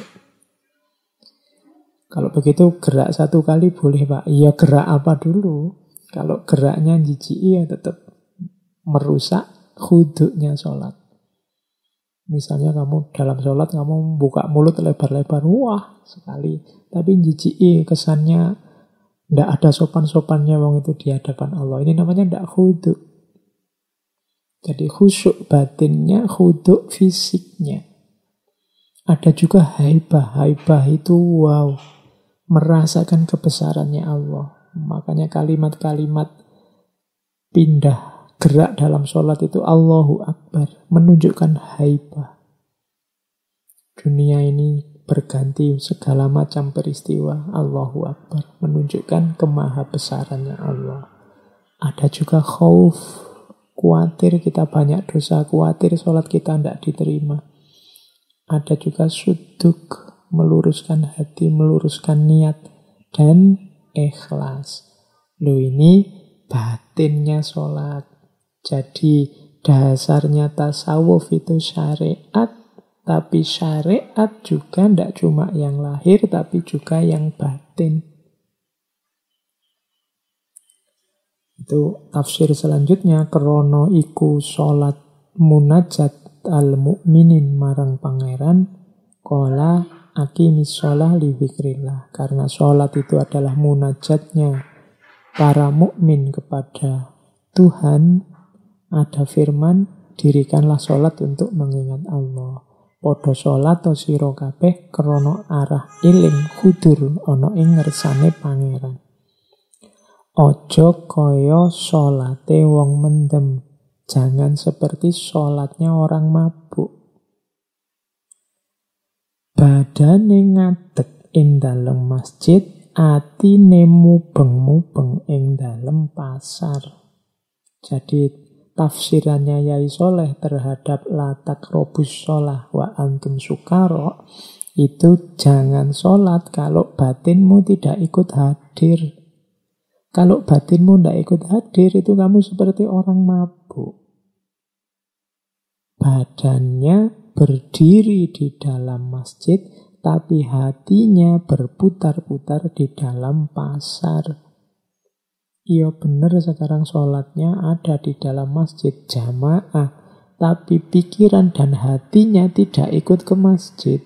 Kalau begitu gerak 1 kali boleh Pak. Iya, gerak apa dulu? Kalau geraknya jijik ya tetap merusak khudunya sholat. Misalnya kamu dalam sholat kamu buka mulut lebar-lebar, wah sekali. Tapi jijik kesannya tidak ada sopan-sopannya wong itu di hadapan Allah. Ini namanya tidak khudu. Jadi khusyuk batinnya, khudu fisiknya. Ada juga haibah. Haibah itu wow, merasakan kebesarannya Allah. Makanya kalimat-kalimat pindah gerak dalam sholat itu Allahu Akbar, menunjukkan haibah. Dunia ini berganti segala macam peristiwa, Allahu Akbar, menunjukkan kemahabesarannya Allah. Ada juga khauf, khawatir kita banyak dosa, khawatir sholat kita tidak diterima. Ada juga suduk, meluruskan hati, meluruskan niat, dan ikhlas. Loh, ini batinnya sholat. Jadi dasarnya tasawuf itu syariat, tapi syariat juga tidak cuma yang lahir, tapi juga yang batin. Itu tafsir selanjutnya, krono iku sholat munajat al-mu'minin marang pangeran, kola aqimis sholah li dzikrillah. Karena sholat itu adalah munajatnya para mukmin kepada Tuhan, ada firman, dirikanlah sholat untuk mengingat Allah. Podo sholat to sira kabeh krana arah iling kudur ana ing ngersane pangeran. Ojo kaya sholate wong mendem. Jangan seperti sholatnya orang mabuk. Badane ngadeg ing dalem masjid, atine mubeng-mubeng ing dalem pasar. Jadi tafsirannya Yai Soleh terhadap la taqrabus sholah wa antum sukara, itu jangan sholat kalau batinmu tidak ikut hadir. Kalau batinmu tidak ikut hadir, itu kamu seperti orang mabuk. Badannya berdiri di dalam masjid, tapi hatinya berputar-putar di dalam pasar. Iya benar sekarang sholatnya ada di dalam masjid jamaah, tapi pikiran dan hatinya tidak ikut ke masjid.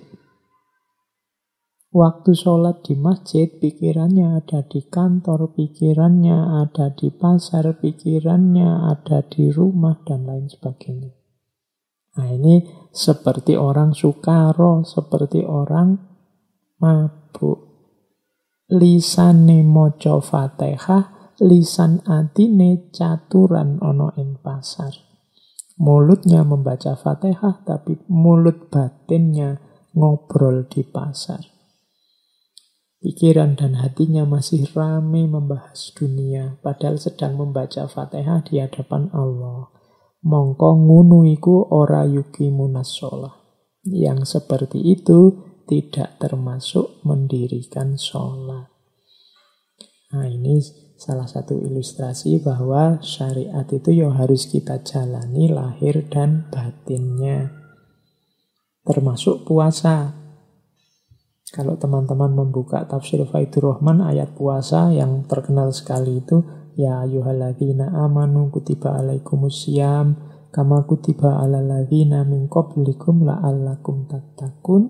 Waktu sholat di masjid, pikirannya ada di kantor, pikirannya ada di pasar, pikirannya ada di rumah, dan lain sebagainya. Nah ini seperti orang sukaro, seperti orang mabuk. Lisane moco fatihah, lisan atine caturan ono ing pasar. Mulutnya membaca fatihah, tapi mulut batinnya ngobrol di pasar. Pikiran dan hatinya masih rame membahas dunia, padahal sedang membaca fatihah di hadapan Allah. Mongko ngunu iku ora yuqimunas shalah. Yang seperti itu tidak termasuk mendirikan sholat. Nah ini salah satu ilustrasi bahwa syariat itu ya harus kita jalani lahir dan batinnya. Termasuk puasa. Kalau teman-teman membuka tafsir Faidur Rahman, ayat puasa yang terkenal sekali itu, ya ayyuhalladzina amanu kutiba alaikumusiyam kama kutiba alal ladzina min qablikum la'allakum tattaqun.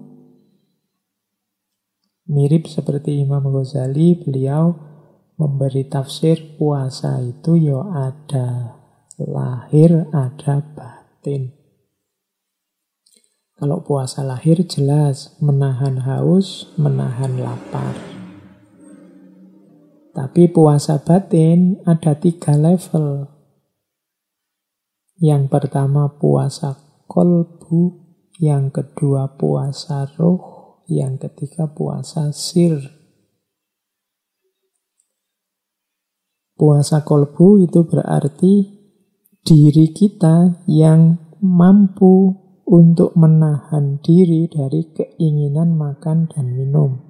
Mirip seperti Imam Ghazali, beliau memberi tafsir puasa itu ya ada lahir, ada batin. Kalau puasa lahir jelas menahan haus, menahan lapar. Tapi puasa batin ada 3 level. Yang pertama puasa kolbu, yang kedua puasa ruh, yang ketiga puasa sir. Puasa kolbu itu berarti diri kita yang mampu untuk menahan diri dari keinginan makan dan minum.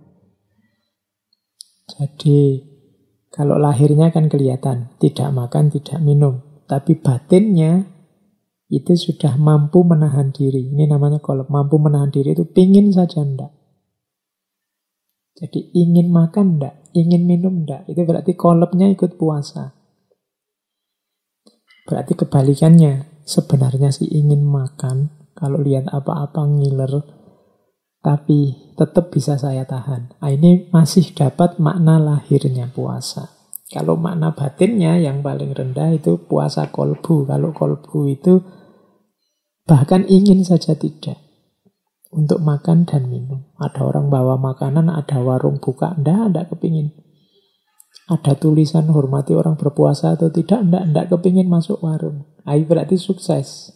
Jadi, kalau lahirnya kan kelihatan, tidak makan, tidak minum. Tapi batinnya itu sudah mampu menahan diri. Ini namanya kolb. Mampu menahan diri itu pingin saja enggak. Jadi ingin makan enggak, ingin minum enggak. Itu berarti kolbnya ikut puasa. Berarti kebalikannya. Sebenarnya sih ingin makan, kalau lihat apa-apa ngiler, tapi tetap bisa saya tahan. Nah, ini masih dapat makna lahirnya puasa. Kalau makna batinnya yang paling rendah itu puasa kolbu. Kalau kolbu itu bahkan ingin saja tidak untuk makan dan minum. Ada orang bawa makanan, ada warung buka, enggak kepingin. Ada tulisan hormati orang berpuasa atau tidak, enggak kepingin masuk warung. Nah, berarti sukses.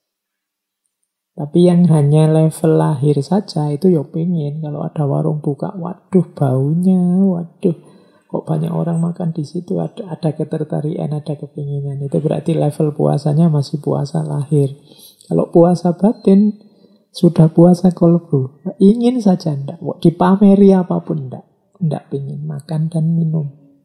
Tapi yang hanya level lahir saja itu ya pengen. Kalau ada warung buka, waduh baunya, waduh kok banyak orang makan di situ, ada ketertarikan, ada kepinginan. Itu berarti level puasanya masih puasa lahir. Kalau puasa batin sudah puasa kolbu, ingin saja enggak, dipameri apapun enggak pengen makan dan minum.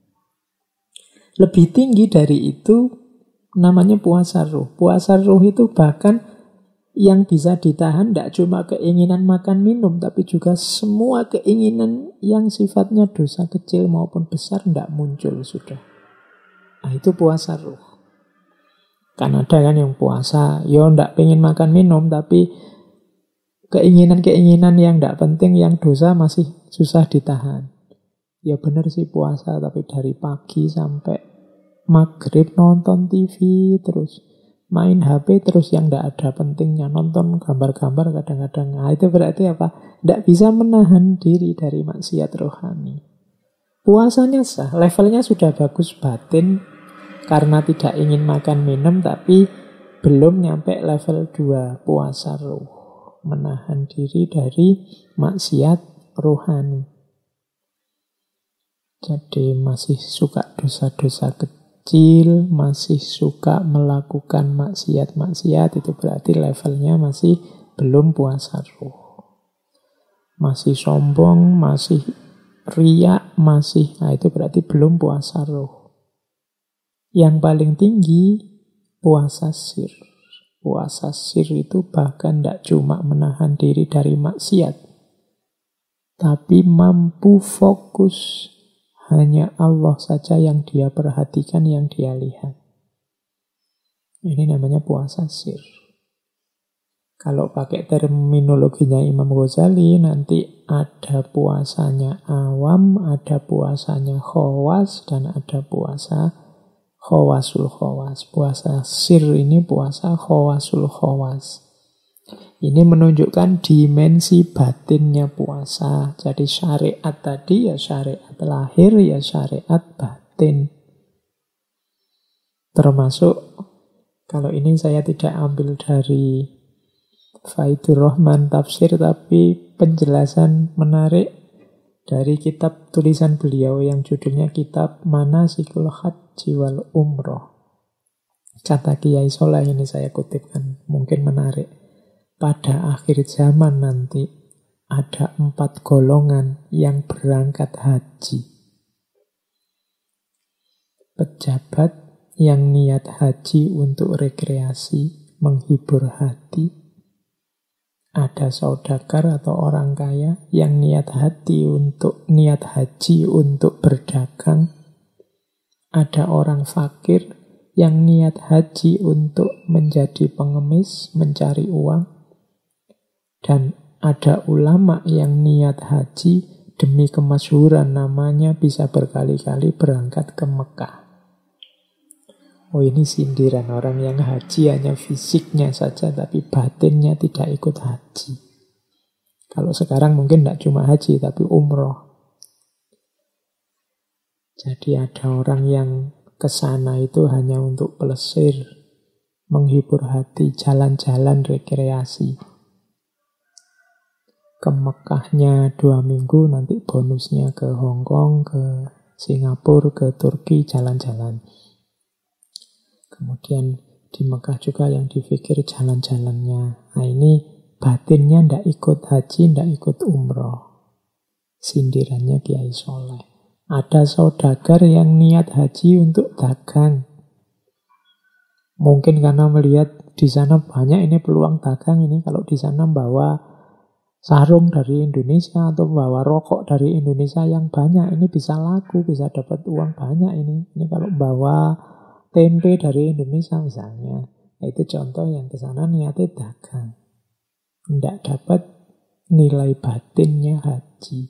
Lebih tinggi dari itu namanya puasa ruh. Puasa ruh itu bahkan yang bisa ditahan tidak cuma keinginan makan minum, tapi juga semua keinginan yang sifatnya dosa kecil maupun besar tidak muncul sudah. Nah itu puasa ruh. Kan ada kan yang puasa, ya tidak pengen makan minum, tapi keinginan-keinginan yang tidak penting, yang dosa masih susah ditahan. Ya benar sih puasa, tapi dari pagi sampai maghrib nonton TV terus. Main HP terus yang tidak ada pentingnya, nonton gambar-gambar kadang-kadang. Nah, itu berarti apa? Tidak bisa menahan diri dari maksiat rohani. Puasanya sah, levelnya sudah bagus batin karena tidak ingin makan minum, tapi belum nyampe level 2 puasa ruh. Menahan diri dari maksiat rohani. Jadi masih suka dosa-dosa kecil. kecil, masih suka melakukan maksiat-maksiat, itu berarti levelnya masih belum puasa ruh. Masih sombong, masih riya, nah itu berarti belum puasa ruh. Yang paling tinggi, puasa sir. Puasa sir itu bahkan tidak cuma menahan diri dari maksiat, tapi mampu fokus. Hanya Allah saja yang dia perhatikan, yang dia lihat. Ini namanya puasa sir. Kalau pakai terminologinya Imam Ghazali, nanti ada puasanya awam, ada puasanya khawas, dan ada puasa khawasul khawas. Puasa sir ini puasa khawasul khawas. Ini menunjukkan dimensi batinnya puasa. Jadi syariat tadi ya syariat lahir, ya syariat batin. Termasuk, kalau ini saya tidak ambil dari Faidur Rahman tafsir, tapi penjelasan menarik dari kitab tulisan beliau yang judulnya Kitab Manasikul Haji wal Umroh. Kata Kiai Soleh ini saya kutipkan, mungkin menarik. Pada akhir zaman nanti ada 4 golongan yang berangkat haji. Pejabat yang niat haji untuk rekreasi, menghibur hati. Ada saudagar atau orang kaya yang niat haji untuk berdagang. Ada orang fakir yang niat haji untuk menjadi pengemis, mencari uang. Dan ada ulama yang niat haji demi kemasyhuran namanya bisa berkali-kali berangkat ke Mekah. Oh, ini sindiran orang yang haji hanya fisiknya saja tapi batinnya tidak ikut haji. Kalau sekarang mungkin tidak cuma haji tapi umroh. Jadi ada orang yang ke sana itu hanya untuk plesir, menghibur hati, jalan-jalan rekreasi. Ke Mekahnya 2 minggu, nanti bonusnya ke Hong Kong, ke Singapura, ke Turki, jalan-jalan. Kemudian di Mekah juga yang dipikir jalan-jalannya. Nah ini batinnya ndak ikut haji, ndak ikut umroh. Sindirannya Kiai Soleh. Ada saudagar yang niat haji untuk dagang. Mungkin karena melihat di sana banyak ini peluang dagang ini. Kalau di sana bawa sarung dari Indonesia atau bawa rokok dari Indonesia yang banyak, ini bisa laku, bisa dapat uang banyak ini. Ini kalau bawa tempe dari Indonesia misalnya, itu contoh yang ke sana niatnya dagang. Tidak dapat nilai batinnya haji.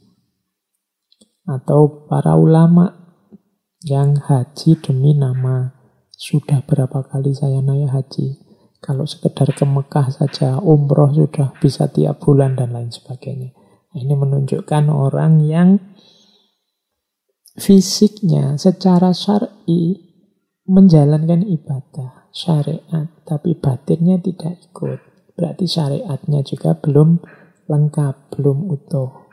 Atau para ulama yang haji demi nama. Sudah berapa kali saya naik haji? Kalau sekedar ke Mekah saja, umroh sudah bisa tiap bulan dan lain sebagainya. Nah, ini menunjukkan orang yang fisiknya secara syar'i menjalankan ibadah, syariat, tapi batinnya tidak ikut. Berarti syariatnya juga belum lengkap, belum utuh.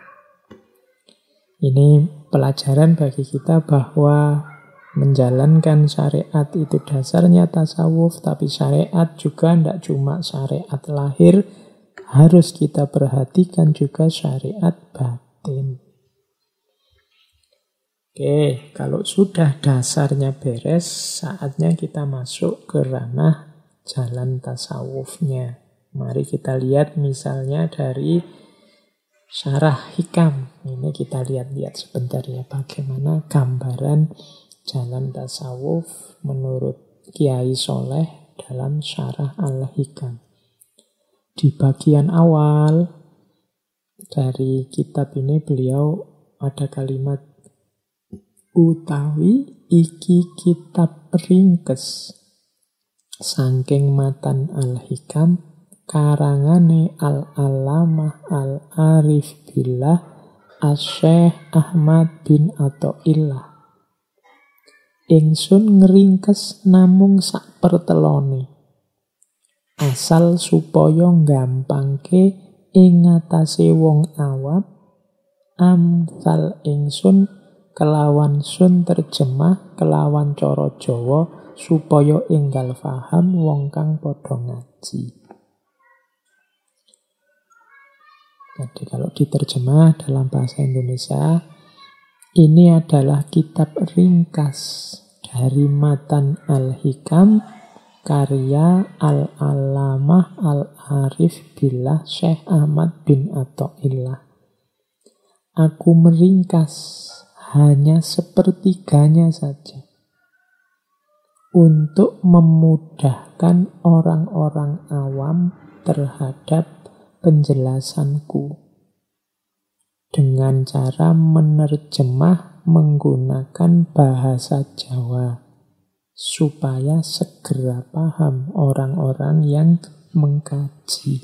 Ini pelajaran bagi kita bahwa menjalankan syariat itu dasarnya tasawuf, tapi syariat juga tidak cuma syariat lahir, harus kita perhatikan juga syariat batin. Oke, kalau sudah dasarnya beres, saatnya kita masuk ke ranah jalan tasawufnya. Mari kita lihat misalnya dari Syarah Hikam. Ini kita lihat-lihat sebentar ya, bagaimana gambaran jalan tasawuf menurut Kiai Soleh dalam Syarah Al-Hikam. Di bagian awal dari kitab ini beliau ada kalimat utawi iki kitab ringkes saking matan Al-Hikam karangane Al-Alamah Al-Arif Billah Asy-Syaikh Ahmad bin Athaillah. Ingsun ngeringkes namung sak pertelone. Asal supaya gampangke ing ngatasé wong awam, amsal ingsun kelawan sun terjemah, kelawan coro Jawa, supaya enggal faham wong kang padha ngaji. Jadi kalau diterjemah dalam bahasa Indonesia, ini adalah kitab ringkas dari Matan Al-Hikam karya Al-Allamah Al-Arif Billah Syekh Ahmad bin Athaillah. Aku meringkas hanya sepertiganya saja untuk memudahkan orang-orang awam terhadap penjelasanku dengan cara menerjemah menggunakan bahasa Jawa supaya segera paham orang-orang yang mengkaji.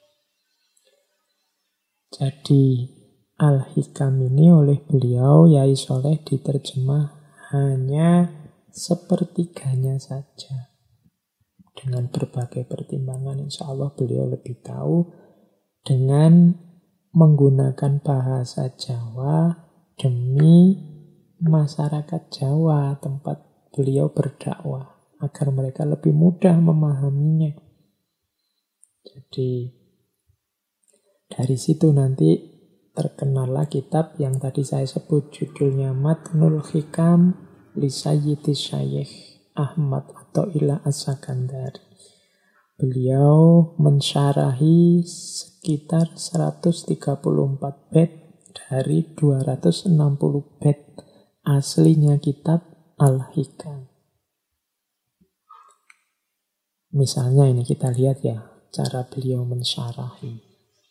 Jadi Al-Hikam ini oleh beliau Yai Soleh diterjemah hanya sepertiganya saja. Dengan berbagai pertimbangan, insya Allah beliau lebih tahu dengan menggunakan bahasa Jawa demi masyarakat Jawa tempat beliau berdakwah, agar mereka lebih mudah memahaminya. Jadi dari situ nanti terkenallah kitab yang tadi saya sebut judulnya Matnul Hikam li Sayyidi Syekh Ahmad Athaillah As-Sakandari. Beliau mensyarahi sekitar 134 bait dari 260 bait aslinya kitab Al-Hikam. Misalnya ini kita lihat ya, cara beliau mensyarahi.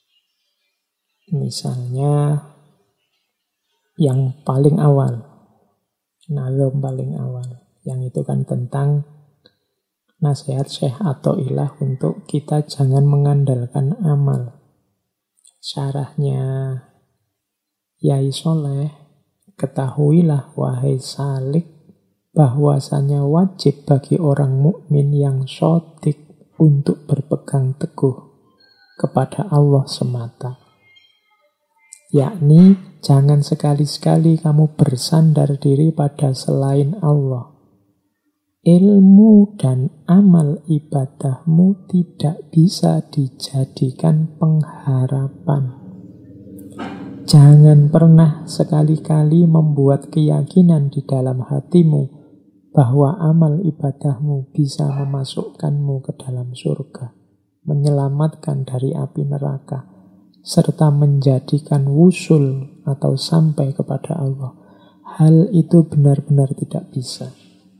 Misalnya yang paling awal, nazam paling awal, yang itu kan tentang nasihat Syekh Athaillah untuk kita jangan mengandalkan amal. Syarahnya Yai Soleh, ketahuilah wahai salik, bahwasanya wajib bagi orang mukmin yang shadiq untuk berpegang teguh kepada Allah semata. Yakni jangan sekali-sekali kamu bersandar diri pada selain Allah. Ilmu dan amal ibadahmu tidak bisa dijadikan pengharapan. Jangan pernah sekali-kali membuat keyakinan di dalam hatimu bahwa amal ibadahmu bisa memasukkanmu ke dalam surga, menyelamatkan dari api neraka, serta menjadikan wusul atau sampai kepada Allah. Hal itu benar-benar tidak bisa.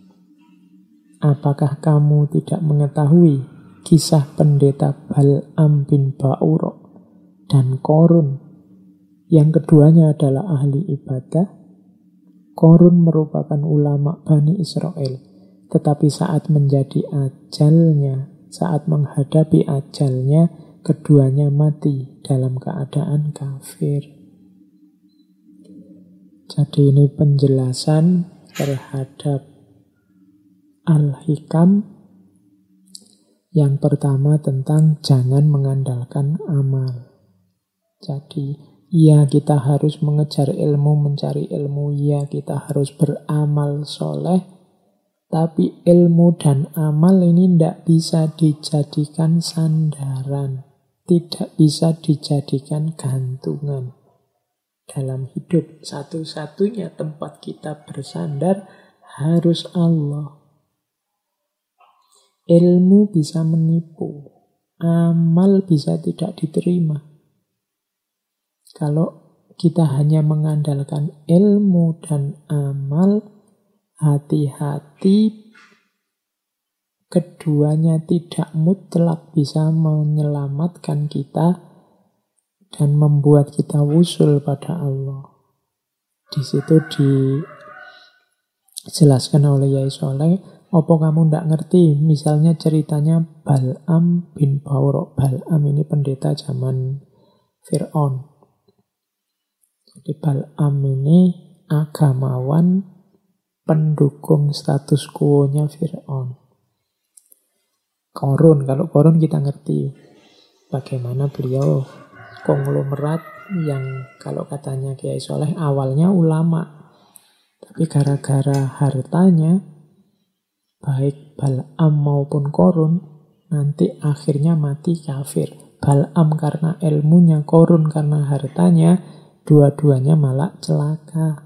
Apakah kamu tidak mengetahui kisah pendeta Bal'am bin Ba'urah dan Qorun, yang keduanya adalah ahli ibadah? Qorun merupakan ulama Bani Israel, tetapi saat menjadi ajalnya, saat menghadapi ajalnya, keduanya mati dalam keadaan kafir. Jadi ini penjelasan terhadap Al-Hikam. Yang pertama tentang jangan mengandalkan amal. Jadi ya kita harus mengejar ilmu, mencari ilmu, ya kita harus beramal soleh, tapi ilmu dan amal ini tidak bisa dijadikan sandaran, tidak bisa dijadikan gantungan. Dalam hidup satu-satunya tempat kita bersandar harus Allah. Ilmu bisa menipu, amal bisa tidak diterima. Kalau kita hanya mengandalkan ilmu dan amal, hati-hati keduanya tidak mutlak bisa menyelamatkan kita dan membuat kita wusul pada Allah. Di situ dijelaskan oleh Yai Soleh, apa kamu tidak ngerti? Misalnya ceritanya Bal'am bin Ba'urah. Bal'am ini pendeta zaman Fir'aun. Jadi Bal'am ini agamawan pendukung status quo-nya Fir'aun. Qorun, kalau Qorun kita ngerti bagaimana beliau konglomerat yang kalau katanya Kiai Soleh awalnya ulama, Tapi gara-gara hartanya, baik Bal'am maupun Korun, nanti akhirnya mati kafir. Bal'am karena ilmunya, Korun karena hartanya, dua-duanya malah celaka.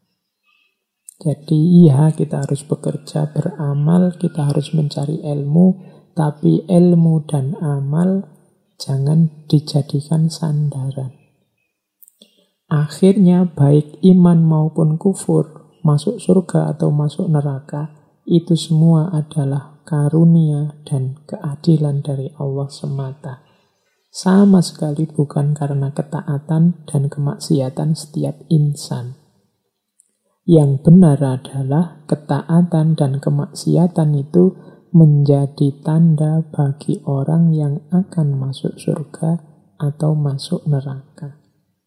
Jadi iya, kita harus bekerja, beramal, kita harus mencari ilmu, tapi ilmu dan amal jangan dijadikan sandaran. Akhirnya baik iman maupun kufur, masuk surga atau masuk neraka, itu semua adalah karunia dan keadilan dari Allah semata. Sama sekali bukan karena ketaatan dan kemaksiatan setiap insan. Yang benar adalah ketaatan dan kemaksiatan itu menjadi tanda bagi orang yang akan masuk surga atau masuk neraka.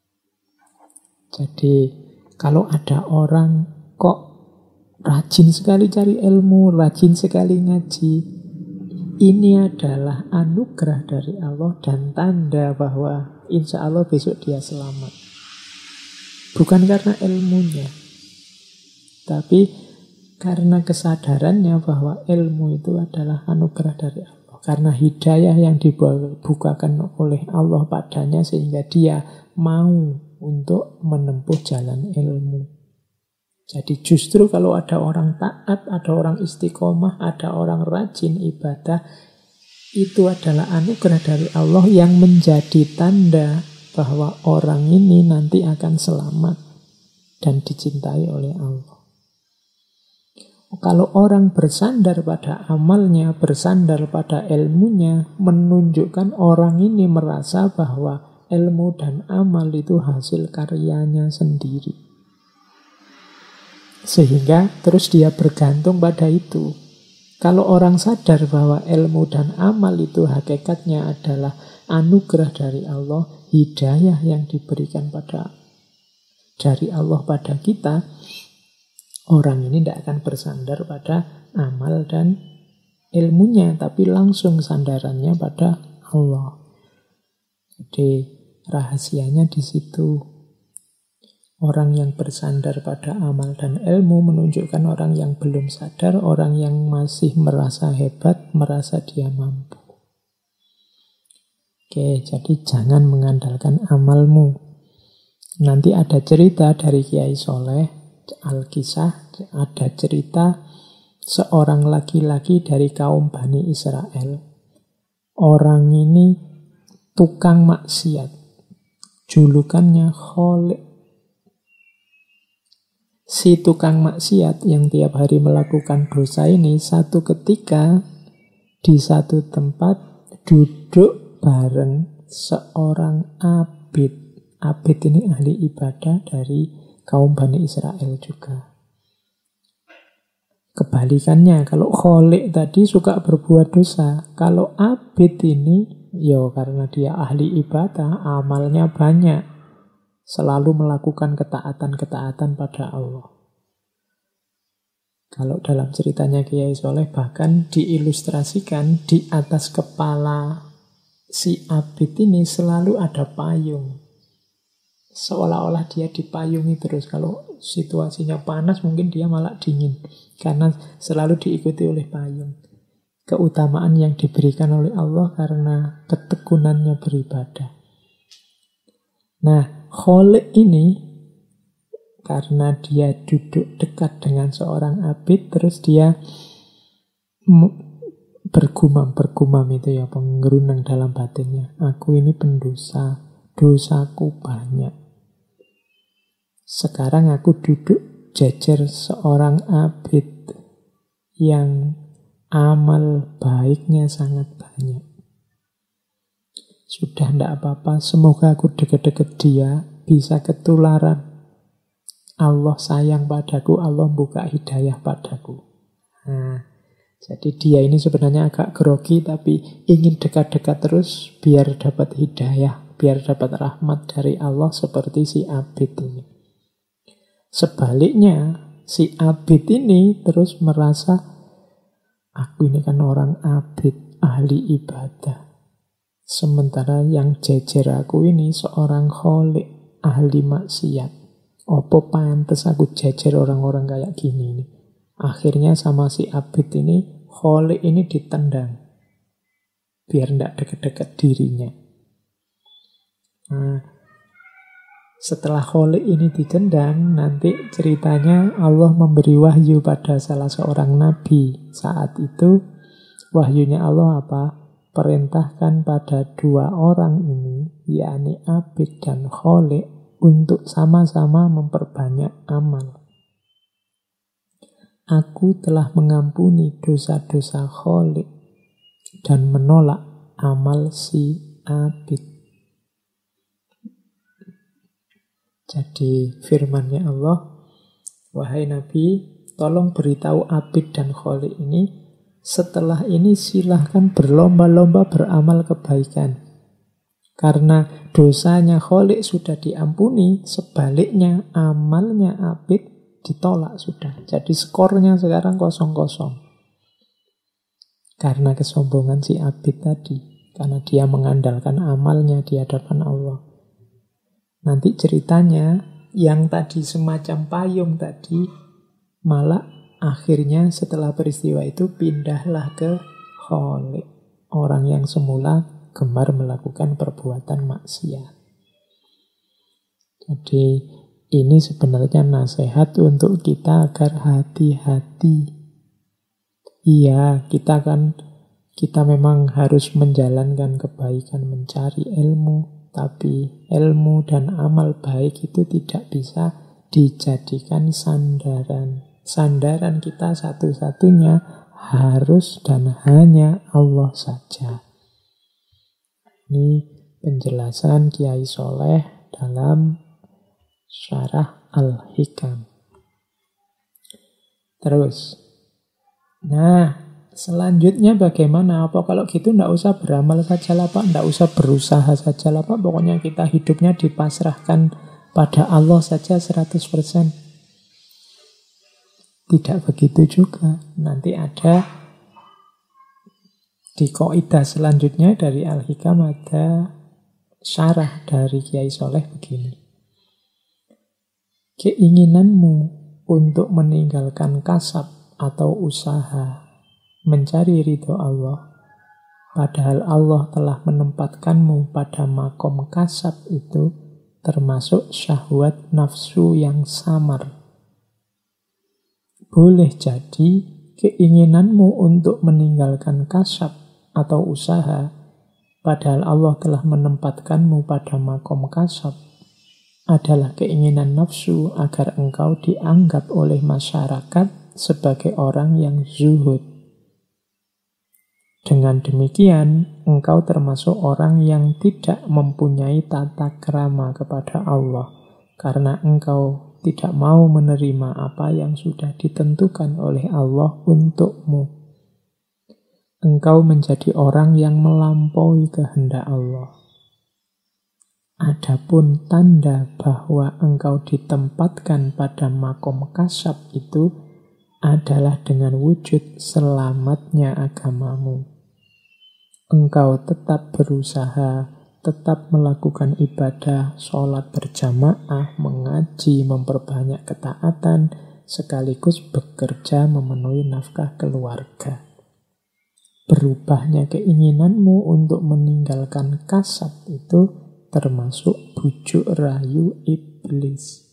Jadi kalau ada orang kok rajin sekali cari ilmu, rajin sekali ngaji, ini adalah anugerah dari Allah dan tanda bahwa insya Allah besok dia selamat. Bukan karena ilmunya, tapi karena kesadarannya bahwa ilmu itu adalah anugerah dari Allah. Karena hidayah yang dibukakan oleh Allah padanya sehingga dia mau untuk menempuh jalan ilmu. Jadi justru kalau ada orang taat, ada orang istiqomah, ada orang rajin ibadah, itu adalah anugerah dari Allah yang menjadi tanda bahwa orang ini nanti akan selamat dan dicintai oleh Allah. Kalau orang bersandar pada amalnya, bersandar pada ilmunya, menunjukkan orang ini merasa bahwa ilmu dan amal itu hasil karyanya sendiri. Sehingga terus dia bergantung pada itu. Kalau orang sadar bahwa ilmu dan amal itu hakikatnya adalah anugerah dari Allah, hidayah yang diberikan dari Allah pada kita, orang ini tidak akan bersandar pada amal dan ilmunya, tapi langsung sandarannya pada Allah. Jadi rahasianya di situ. Orang yang bersandar pada amal dan ilmu menunjukkan orang yang belum sadar, orang yang masih merasa hebat, merasa dia mampu. Oke, jadi jangan mengandalkan amalmu. Nanti ada cerita dari Kiai Soleh, Al-Kisah, ada cerita seorang laki-laki dari kaum Bani Israel. Orang ini tukang maksiat. Julukannya Kholik. Si tukang maksiat yang tiap hari melakukan dosa ini satu ketika di satu tempat duduk bareng seorang abid. Abid ini ahli ibadah dari kaum Bani Israel juga. Kebalikannya, kalau kholik tadi suka berbuat dosa. Kalau abid ini, ya karena dia ahli ibadah, amalnya banyak. Selalu melakukan ketaatan-ketaatan pada Allah. Kalau dalam ceritanya Kiai Soleh bahkan diilustrasikan di atas kepala si abid ini selalu ada payung. Seolah-olah dia dipayungi terus. Kalau situasinya panas mungkin dia malah dingin. Karena selalu diikuti oleh payung. Keutamaan yang diberikan oleh Allah karena ketekunannya beribadah. Nah, Kholik ini karena dia duduk dekat dengan seorang abid, terus dia bergumam itu ya, penggerunang dalam batinnya. Aku ini pendosa, dosaku banyak. Sekarang aku duduk jejer seorang abid yang amal baiknya sangat banyak. Sudah tidak apa-apa, semoga aku deket-deket dia, bisa ketularan. Allah sayang padaku, Allah buka hidayah padaku. Nah, jadi dia ini sebenarnya agak grogi, tapi ingin dekat-dekat terus, biar dapat hidayah, biar dapat rahmat dari Allah seperti si abid ini. Sebaliknya, si abid ini terus merasa, aku ini kan orang abid, ahli ibadah. Sementara yang jejer aku ini seorang kholik, ahli maksiat. Opo pantes aku jejer orang-orang kayak gini nih. Akhirnya sama si Abid ini, Kholik ini ditendang. Biar tidak deket-deket dirinya. Nah, setelah Kholik ini ditendang, nanti ceritanya Allah memberi wahyu pada salah seorang nabi. Saat itu, wahyunya Allah apa? Perintahkan pada dua orang ini, yakni Abid dan Kholik, untuk sama-sama memperbanyak amal. Aku telah mengampuni dosa-dosa Kholik dan menolak amal si Abid. Jadi firman-Nya Allah, wahai Nabi, tolong beritahu Abid dan Kholik ini, setelah ini silahkan berlomba-lomba beramal kebaikan. Karena dosanya Kholik sudah diampuni, sebaliknya amalnya Abid ditolak sudah. Jadi skornya sekarang 0-0. Karena kesombongan si Abid tadi. Karena dia mengandalkan amalnya di hadapan Allah. Nanti ceritanya, yang tadi semacam payung tadi, malah akhirnya setelah peristiwa itu pindahlah ke Kholik. Orang yang semula gemar melakukan perbuatan maksiat. Jadi ini sebenarnya nasihat untuk kita agar hati-hati. Iya, kita memang harus menjalankan kebaikan, mencari ilmu, tapi ilmu dan amal baik itu tidak bisa dijadikan sandaran. Sandaran kita satu-satunya harus dan hanya Allah saja. Ini penjelasan Kiai Soleh dalam Syarah Al-Hikam. Terus, nah selanjutnya bagaimana? Apa kalau gitu nggak usah beramal saja lah Pak, nggak usah berusaha saja lah Pak, pokoknya kita hidupnya dipasrahkan pada Allah saja 100%. Tidak begitu juga. Nanti ada di kaidah selanjutnya dari Al-Hikam ada syarah dari Kiai Soleh begini. Keinginanmu untuk meninggalkan kasab atau usaha mencari ridho Allah, padahal Allah telah menempatkanmu pada makom kasab itu, termasuk syahwat nafsu yang samar. Boleh jadi keinginanmu untuk meninggalkan kasab atau usaha, padahal Allah telah menempatkanmu pada makom kasab, adalah keinginan nafsu agar engkau dianggap oleh masyarakat sebagai orang yang zuhud. Dengan demikian, engkau termasuk orang yang tidak mempunyai tata krama kepada Allah, karena engkau tidak mau menerima apa yang sudah ditentukan oleh Allah untukmu. Engkau menjadi orang yang melampaui kehendak Allah. Adapun tanda bahwa engkau ditempatkan pada makom kasab itu adalah dengan wujud selamatnya agamamu. Engkau tetap berusaha, tetap melakukan ibadah, sholat berjamaah, mengaji, memperbanyak ketaatan, sekaligus bekerja memenuhi nafkah keluarga. Berubahnya keinginanmu untuk meninggalkan kasab itu termasuk bujuk rayu iblis.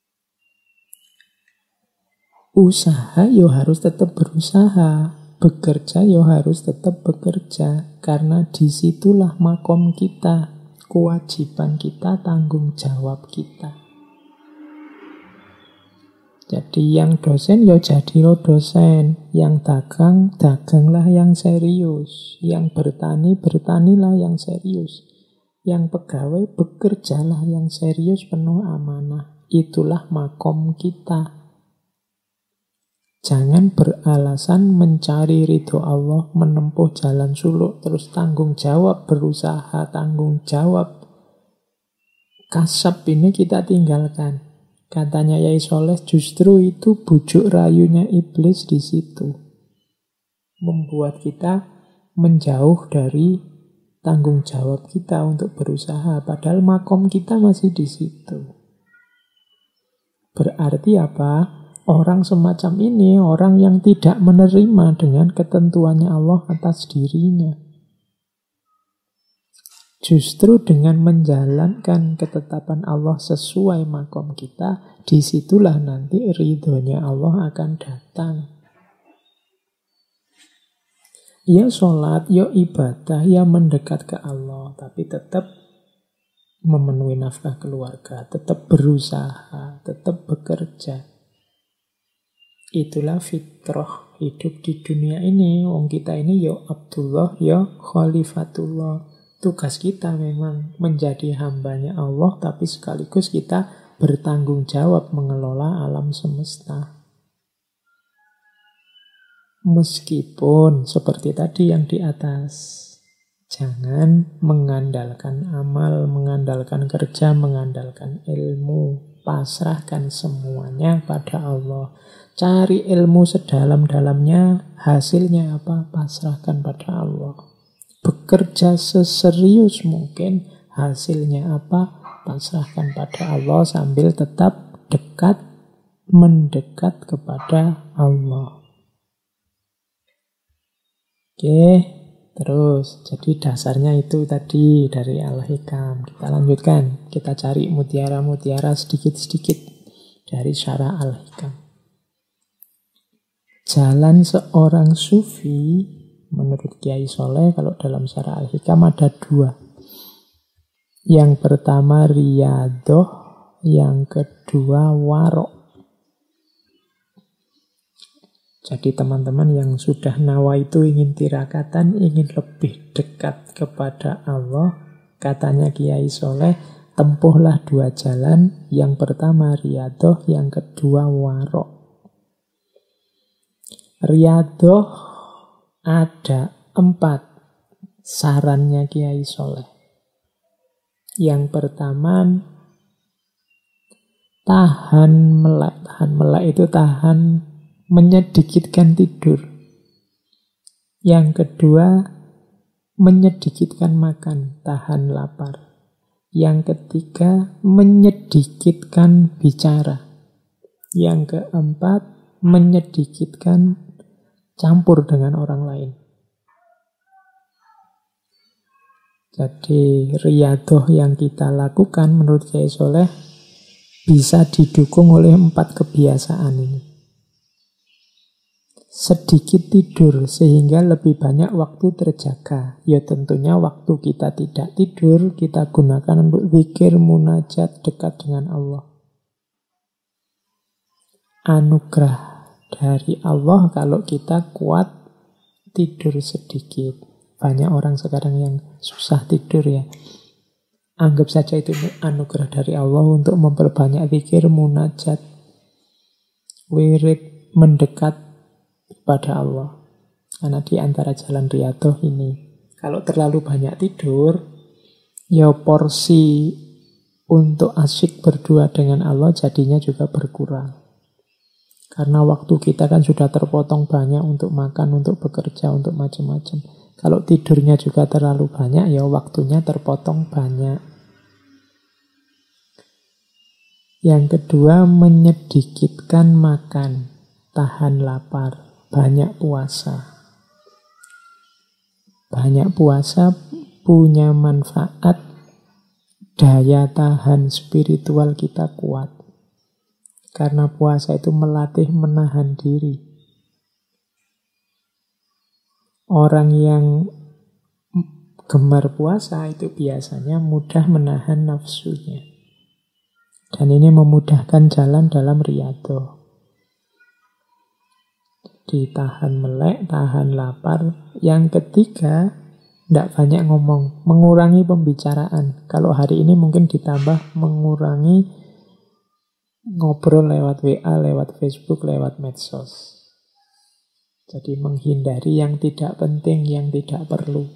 Usaha yo harus tetap berusaha, bekerja yo harus tetap bekerja, karena disitulah makom kita, kewajiban kita, tanggung jawab kita. Jadi yang dosen ya jadilah dosen, yang dagang, daganglah yang serius, yang bertani, bertanilah yang serius, yang pegawai, bekerjalah yang serius penuh amanah. Itulah makom kita. Jangan beralasan mencari ridho Allah, menempuh jalan suluk, terus tanggung jawab, berusaha, tanggung jawab kasab ini kita tinggalkan. Katanya Yai Soleh, justru itu bujuk rayunya iblis di situ. Membuat kita menjauh dari tanggung jawab kita untuk berusaha, padahal makom kita masih di situ. Berarti apa? Orang semacam ini, orang yang tidak menerima dengan ketentuannya Allah atas dirinya. Justru dengan menjalankan ketetapan Allah sesuai makom kita, disitulah nanti ridhonya Allah akan datang. Ya sholat, ya ibadah, ya mendekat ke Allah, tapi tetap memenuhi nafkah keluarga, tetap berusaha, tetap bekerja. Itulah fitrah hidup di dunia ini. Wong kita ini ya Abdullah, ya Khalifatullah. Tugas kita memang menjadi hambanya Allah, tapi sekaligus kita bertanggung jawab mengelola alam semesta. Meskipun seperti tadi yang di atas, jangan mengandalkan amal, mengandalkan kerja, mengandalkan ilmu. Pasrahkan semuanya pada Allah. Cari ilmu sedalam-dalamnya, hasilnya apa? Pasrahkan pada Allah. Bekerja seserius mungkin, hasilnya apa? Pasrahkan pada Allah sambil tetap dekat, mendekat kepada Allah. Oke, terus jadi dasarnya itu tadi dari Al-Hikam. Kita lanjutkan, kita cari mutiara-mutiara sedikit-sedikit dari syarah Al-Hikam. Jalan seorang sufi menurut Kiai Soleh kalau dalam syarah Al-Hikam ada dua. Yang pertama riyadhah, yang kedua warok. Jadi teman-teman yang sudah nawa itu ingin tirakatan, ingin lebih dekat kepada Allah, katanya Kiai Soleh, tempuhlah dua jalan. Yang pertama riyadhah, yang kedua warok. Riyadhah ada 4 sarannya Kiai Soleh. Yang pertama, tahan melek. Tahan melek itu tahan menyedikitkan tidur. Yang kedua, menyedikitkan makan, tahan lapar. Yang ketiga, menyedikitkan bicara. Yang keempat, menyedikitkan campur dengan orang lain. Jadi riyadhah yang kita lakukan menurut Kiai Soleh bisa didukung oleh 4 kebiasaan ini. Sedikit tidur sehingga lebih banyak waktu terjaga. Ya tentunya waktu kita tidak tidur kita gunakan untuk zikir, munajat, dekat dengan Allah. Anugerah dari Allah kalau kita kuat tidur sedikit. Banyak orang sekarang yang susah tidur ya. Anggap saja itu anugerah dari Allah untuk memperbanyak zikir, munajat, wirid, mendekat pada Allah. Karena di antara jalan riyadhah ini, kalau terlalu banyak tidur, ya porsi untuk asyik berdua dengan Allah jadinya juga berkurang. Karena waktu kita kan sudah terpotong banyak untuk makan, untuk bekerja, untuk macam-macam. Kalau tidurnya juga terlalu banyak, ya waktunya terpotong banyak. Yang kedua, menyedikitkan makan, tahan lapar. Banyak puasa. Banyak puasa punya manfaat, daya tahan spiritual kita kuat. Karena puasa itu melatih menahan diri. Orang yang gemar puasa itu biasanya mudah menahan nafsunya. Dan ini memudahkan jalan dalam riyadhah. Ditahan melek, tahan lapar. Yang ketiga, tidak banyak ngomong, mengurangi pembicaraan. Kalau hari ini mungkin ditambah mengurangi ngobrol lewat WA, lewat Facebook, lewat medsos. Jadi menghindari yang tidak penting, yang tidak perlu.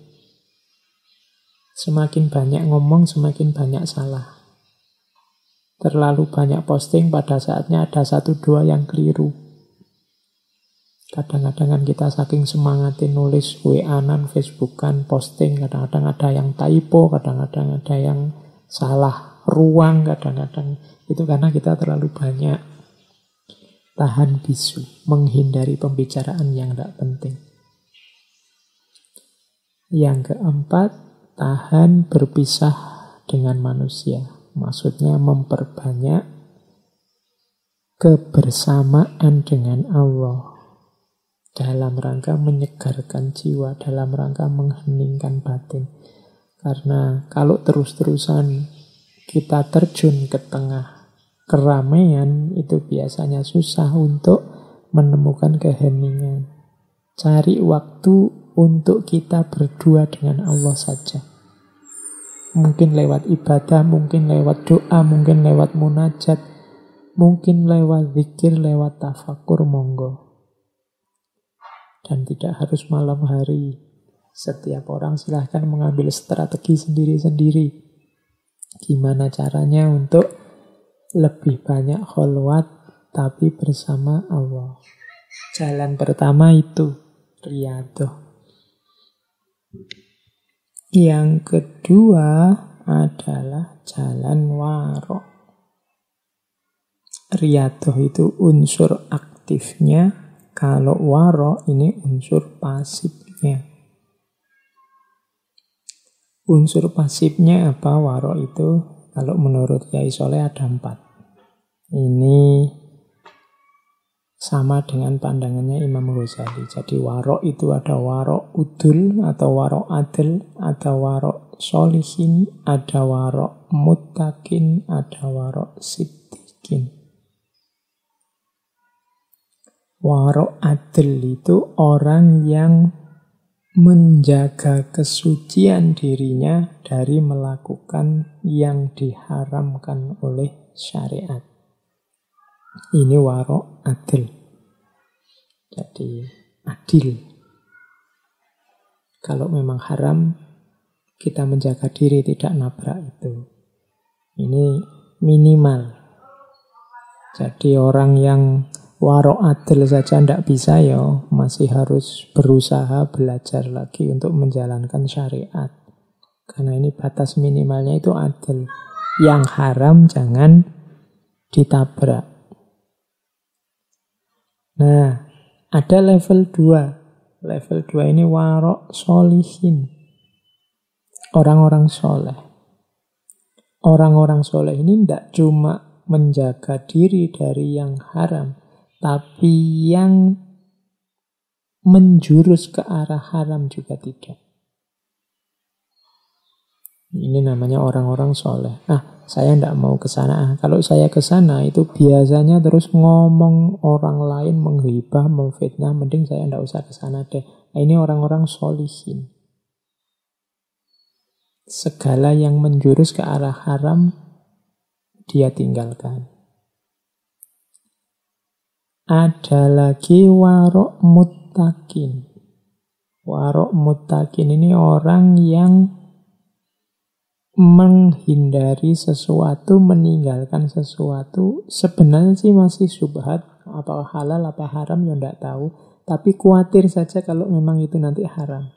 Semakin banyak ngomong, semakin banyak salah. Terlalu banyak posting, pada saatnya ada 1-2 yang keliru. Kadang-kadang kita saking semangatin nulis WA-an, Facebook-an, posting, kadang-kadang ada yang typo, kadang-kadang ada yang salah ruang, kadang-kadang itu karena kita terlalu banyak tahan bisu, menghindari pembicaraan yang tidak penting. Yang keempat, tahan berpisah dengan manusia. Maksudnya memperbanyak kebersamaan dengan Allah dalam rangka menyegarkan jiwa, dalam rangka mengheningkan batin. Karena kalau terus-terusan kita terjun ke tengah keramaian, itu biasanya susah untuk menemukan keheningan. Cari waktu untuk kita berdua dengan Allah saja. Mungkin lewat ibadah, mungkin lewat doa, mungkin lewat munajat, mungkin lewat zikir, lewat tafakur, monggo. Dan tidak harus malam hari. Setiap orang silahkan mengambil strategi sendiri-sendiri. Gimana caranya untuk lebih banyak kholwat tapi bersama Allah. Jalan pertama itu riyadhah. Yang kedua adalah jalan warok. Riyadhah itu unsur aktifnya, kalau warok ini unsur pasifnya. Unsur pasifnya apa warok itu? Kalau menurut Kiai Soleh ada 4. Ini sama dengan pandangannya Imam Ghazali. Jadi warok itu ada warok udul atau warok adil, ada warok solihin, ada warok muttaqin, ada warok siddiqin. Warok adil itu orang yang menjaga kesucian dirinya dari melakukan yang diharamkan oleh syariat. Ini warok adil. Jadi adil. Kalau memang haram, kita menjaga diri tidak nabrak itu. Ini minimal. Jadi orang yang warok adil saja tidak bisa ya, masih harus berusaha belajar lagi untuk menjalankan syariat. Karena ini batas minimalnya itu adil. Yang haram jangan ditabrak. Nah, ada level 2. Level 2 ini warok solihin. Orang-orang soleh. Orang-orang soleh ini tidak cuma menjaga diri dari yang haram, tapi yang menjurus ke arah haram juga tidak. Ini namanya orang-orang soleh. Saya tidak mau ke sana. Kalau saya ke sana itu biasanya terus ngomong orang lain, menghibah, memfitnah. Mending saya tidak usah ke sana deh. Ini orang-orang solihin. Segala yang menjurus ke arah haram, dia tinggalkan. Ada lagi warok muttaqin. Warok muttaqin ini orang yang menghindari sesuatu, meninggalkan sesuatu. Sebenarnya sih masih syubhat, apa halal, apa haram, ya tidak tahu. Tapi khawatir saja kalau memang itu nanti haram.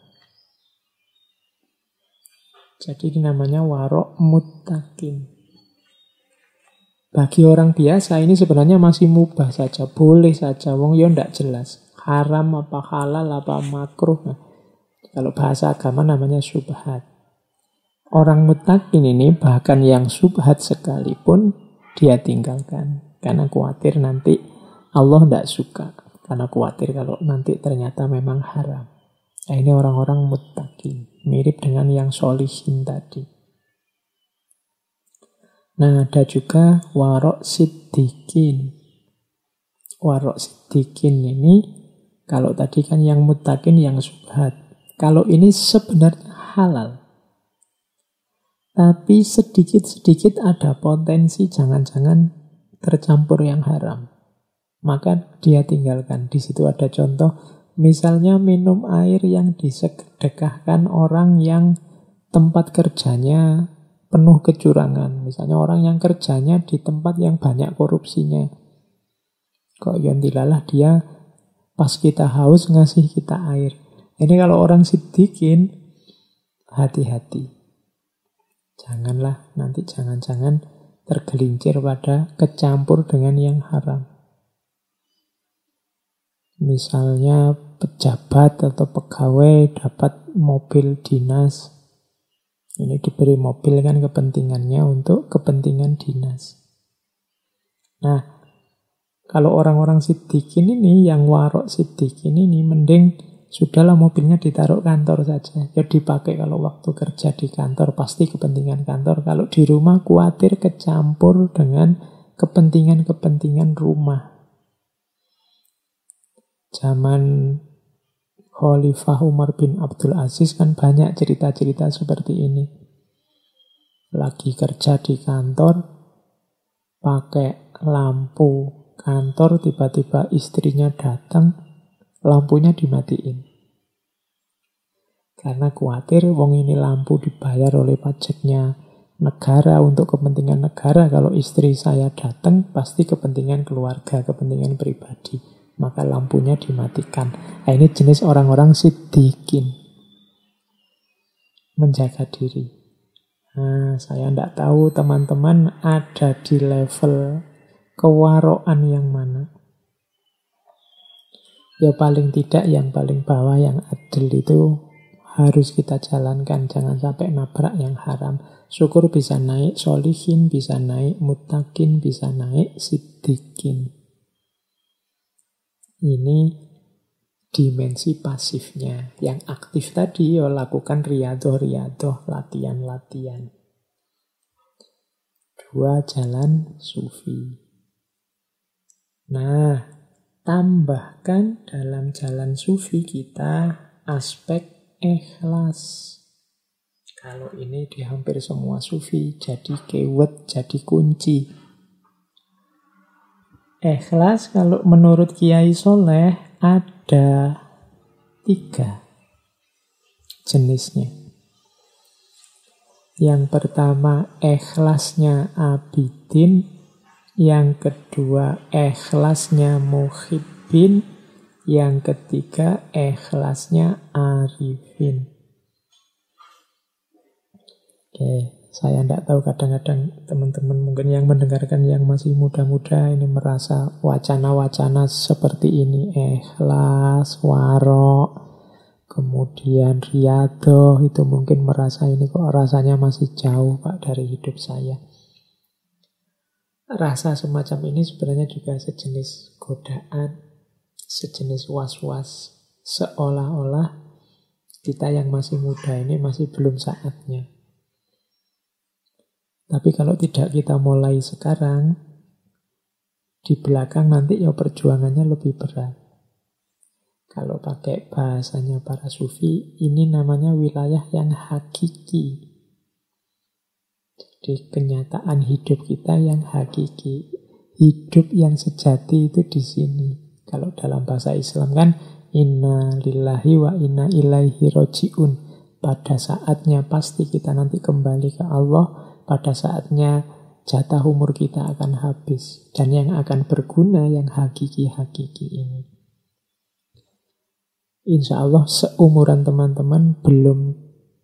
Jadi ini namanya warok muttaqin. Bagi orang biasa ini sebenarnya masih mubah saja, boleh saja. Wong ya tidak jelas. Haram apa halal apa makruh. Nah, kalau bahasa agama namanya syubhat. Orang muttaqin ini bahkan yang syubhat sekalipun dia tinggalkan. Karena khawatir nanti Allah tidak suka. Karena khawatir kalau nanti ternyata memang haram. Nah, ini orang-orang muttaqin. Mirip dengan yang solihin tadi. Nah, ada juga warok siddiqin. Warok siddiqin ini, kalau tadi kan yang muttaqin, yang syubhat. Kalau ini sebenarnya halal. Tapi sedikit-sedikit ada potensi jangan-jangan tercampur yang haram. Maka dia tinggalkan. Di situ ada contoh, misalnya minum air yang disedekahkan orang yang tempat kerjanya penuh kecurangan. Misalnya orang yang kerjanya di tempat yang banyak korupsinya. Kok yontilalah dia pas kita haus ngasih kita air. Ini kalau orang siddiqin, hati-hati. Janganlah nanti jangan-jangan tergelincir pada kecampur dengan yang haram. Misalnya pejabat atau pegawai dapat mobil dinas. Ini diberi mobil kan kepentingannya untuk kepentingan dinas. Nah, kalau orang-orang siddiqin ini, yang warok siddiqin ini, mending sudahlah mobilnya ditaruh kantor saja. Ya dipakai kalau waktu kerja di kantor, pasti kepentingan kantor. Kalau di rumah khawatir kecampur dengan kepentingan-kepentingan rumah. Zaman Khalifah Umar bin Abdul Aziz kan banyak cerita-cerita seperti ini. Lagi kerja di kantor, pakai lampu kantor, tiba-tiba istrinya datang, lampunya dimatiin. Karena khawatir wong ini lampu dibayar oleh pajaknya negara untuk kepentingan negara. Kalau istri saya datang, pasti kepentingan keluarga, kepentingan pribadi. Maka lampunya dimatikan. Nah, ini jenis orang-orang siddiqin. Menjaga diri. Nah, saya tidak tahu teman-teman ada di level kewaroan yang mana. Ya paling tidak yang paling bawah, yang adil itu harus kita jalankan. Jangan sampai nabrak yang haram. Syukur bisa naik sholihin, bisa naik muttaqin, bisa naik siddiqin. Ini dimensi pasifnya. Yang aktif tadi ya lakukan riyadhah, latihan-latihan. 2 jalan sufi. Nah, tambahkan dalam jalan sufi kita aspek ikhlas. Kalau ini di hampir semua sufi jadi keyword, jadi kunci. Ikhlas kalau menurut Kiai Soleh ada 3 jenisnya. Yang pertama ikhlasnya abidin, yang kedua ikhlasnya muhibbin, yang ketiga ikhlasnya arifin. Oke. Saya tidak tahu, kadang-kadang teman-teman mungkin yang mendengarkan yang masih muda-muda ini merasa wacana-wacana seperti ini. Ikhlas, warok, kemudian riyadhah, itu mungkin merasa ini kok rasanya masih jauh Pak dari hidup saya. Rasa semacam ini sebenarnya juga sejenis godaan, sejenis was-was. Seolah-olah kita yang masih muda ini masih belum saatnya. Tapi kalau tidak kita mulai sekarang, di belakang nanti ya perjuangannya lebih berat. Kalau pakai bahasanya para sufi, ini namanya wilayah yang hakiki. Jadi kenyataan hidup kita yang hakiki. Hidup yang sejati itu di sini. Kalau dalam bahasa Islam kan, inna lillahi wa inna ilaihi roji'un. Pada saatnya pasti kita nanti kembali ke Allah. Pada saatnya jatah umur kita akan habis. Dan yang akan berguna yang hakiki-hakiki ini. Insya Allah seumuran teman-teman belum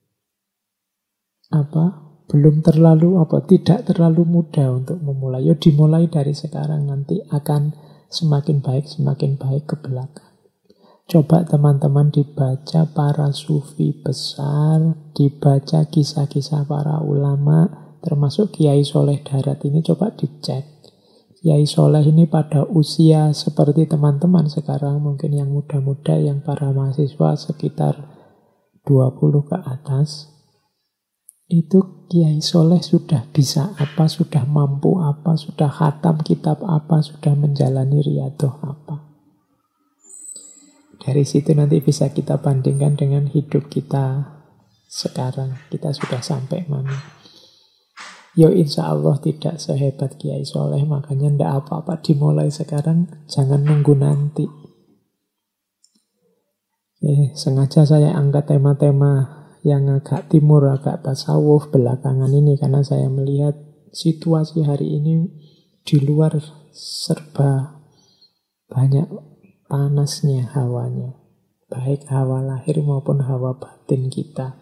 tidak terlalu mudah untuk memulai. Ya dimulai dari sekarang, nanti akan semakin baik ke belakang. Coba teman-teman dibaca para sufi besar, dibaca kisah-kisah para ulama, termasuk Kiai Soleh Darat ini, coba dicek. Kiai Soleh ini pada usia seperti teman-teman sekarang, mungkin yang muda-muda, yang para mahasiswa sekitar 20 ke atas, itu Kiai Soleh sudah bisa apa, sudah mampu apa, sudah khatam kitab apa, sudah menjalani riyadhah apa. Dari situ nanti bisa kita bandingkan dengan hidup kita sekarang. Kita sudah sampai mana. Ya insya Allah tidak sehebat Kiai Soleh, makanya ndak apa-apa dimulai sekarang, jangan nunggu nanti. Sengaja saya angkat tema-tema yang agak timur, agak tasawuf belakangan ini, karena saya melihat situasi hari ini di luar serba banyak panasnya hawanya, baik hawa lahir maupun hawa batin kita.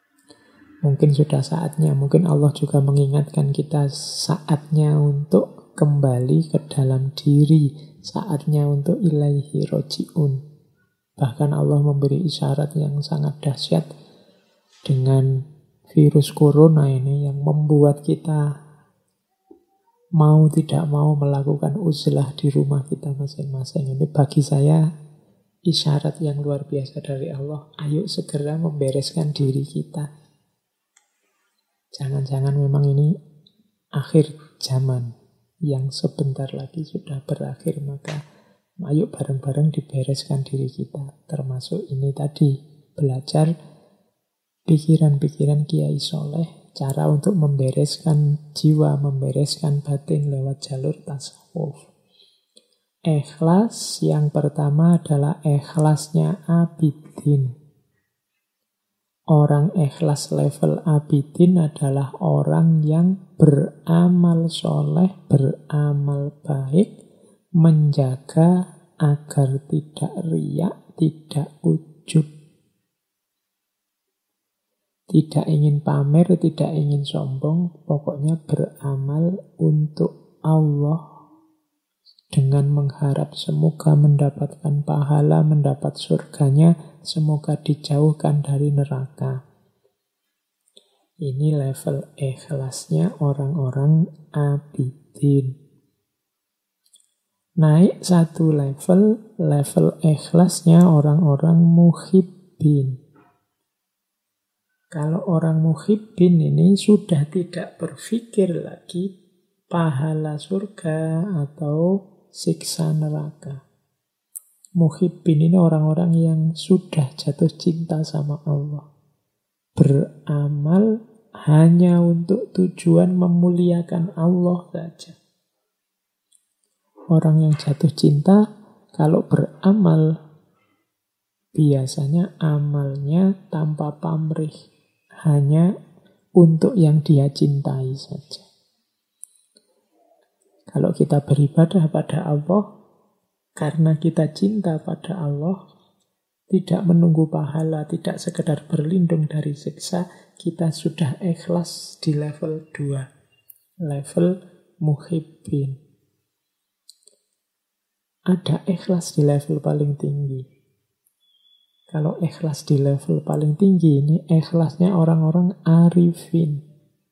Mungkin sudah saatnya, mungkin Allah juga mengingatkan kita saatnya untuk kembali ke dalam diri, saatnya untuk ilaihi roji'un. Bahkan Allah memberi isyarat yang sangat dahsyat dengan virus corona ini yang membuat kita mau tidak mau melakukan uzlah di rumah kita masing-masing. Ini bagi saya isyarat yang luar biasa dari Allah. Ayo segera membereskan diri kita. Jangan-jangan memang ini akhir zaman yang sebentar lagi sudah berakhir, maka ayo bareng-bareng dibereskan diri kita. Termasuk ini tadi, belajar pikiran-pikiran Kiai Soleh, cara untuk membereskan jiwa, membereskan batin lewat jalur tasawuf. Ikhlas yang pertama adalah ikhlasnya abidin. Orang ikhlas level abidin adalah orang yang beramal soleh, beramal baik, menjaga agar tidak riak, tidak ujub. Tidak ingin pamer, tidak ingin sombong, pokoknya beramal untuk Allah dengan mengharap semoga mendapatkan pahala, mendapat surganya, semoga dijauhkan dari neraka. Ini level ikhlasnya orang-orang abidin. Naik satu level, level ikhlasnya orang-orang muhibbin. Kalau orang muhibbin ini sudah tidak berpikir lagi pahala surga atau siksa neraka. Muhibbin ini orang-orang yang sudah jatuh cinta sama Allah. Beramal hanya untuk tujuan memuliakan Allah saja. Orang yang jatuh cinta kalau beramal biasanya amalnya tanpa pamrih, hanya untuk yang dia cintai saja. Kalau kita beribadah pada Allah, karena kita cinta pada Allah, tidak menunggu pahala, tidak sekedar berlindung dari siksa, kita sudah ikhlas di level 2, level muhibbin. Ada ikhlas di level paling tinggi. Kalau ikhlas di level paling tinggi ini, ikhlasnya orang-orang arifin.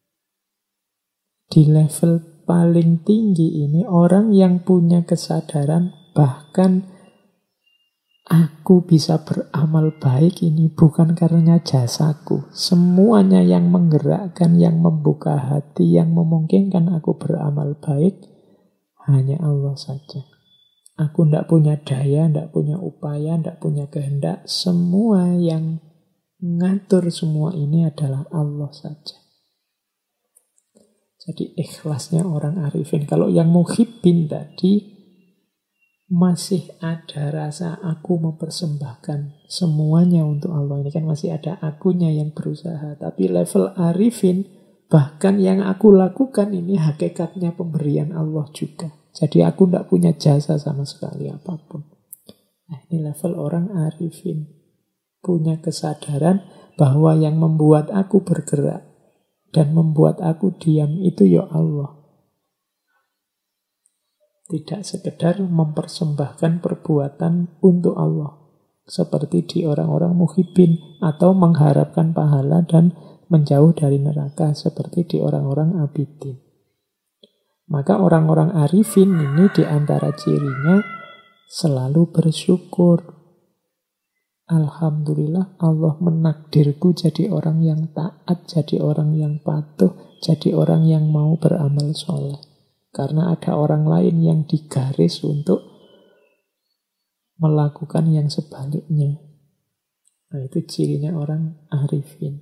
Di level paling tinggi ini, orang yang punya kesadaran bahkan aku bisa beramal baik ini bukan karena jasaku. Semuanya yang menggerakkan, yang membuka hati, yang memungkinkan aku beramal baik hanya Allah saja. Aku tidak punya daya, tidak punya upaya, tidak punya kehendak. Semua yang ngatur semua ini adalah Allah saja. Jadi ikhlasnya orang arifin. Kalau yang muhibbin tadi, masih ada rasa aku mempersembahkan semuanya untuk Allah. Ini kan masih ada akunya yang berusaha. Tapi level arifin, bahkan yang aku lakukan ini hakikatnya pemberian Allah juga. Jadi aku tidak punya jasa sama sekali apapun. Nah, ini level orang arifin. Punya kesadaran bahwa yang membuat aku bergerak dan membuat aku diam itu ya Allah. Tidak sekedar mempersembahkan perbuatan untuk Allah. Seperti di orang-orang muhibbin atau mengharapkan pahala dan menjauh dari neraka. Seperti di orang-orang abidin. Maka orang-orang arifin ini di antara cirinya selalu bersyukur. Alhamdulillah Allah menakdirku jadi orang yang taat, jadi orang yang patuh, jadi orang yang mau beramal soleh. Karena ada orang lain yang digaris untuk melakukan yang sebaliknya. Nah, itu cirinya orang arifin.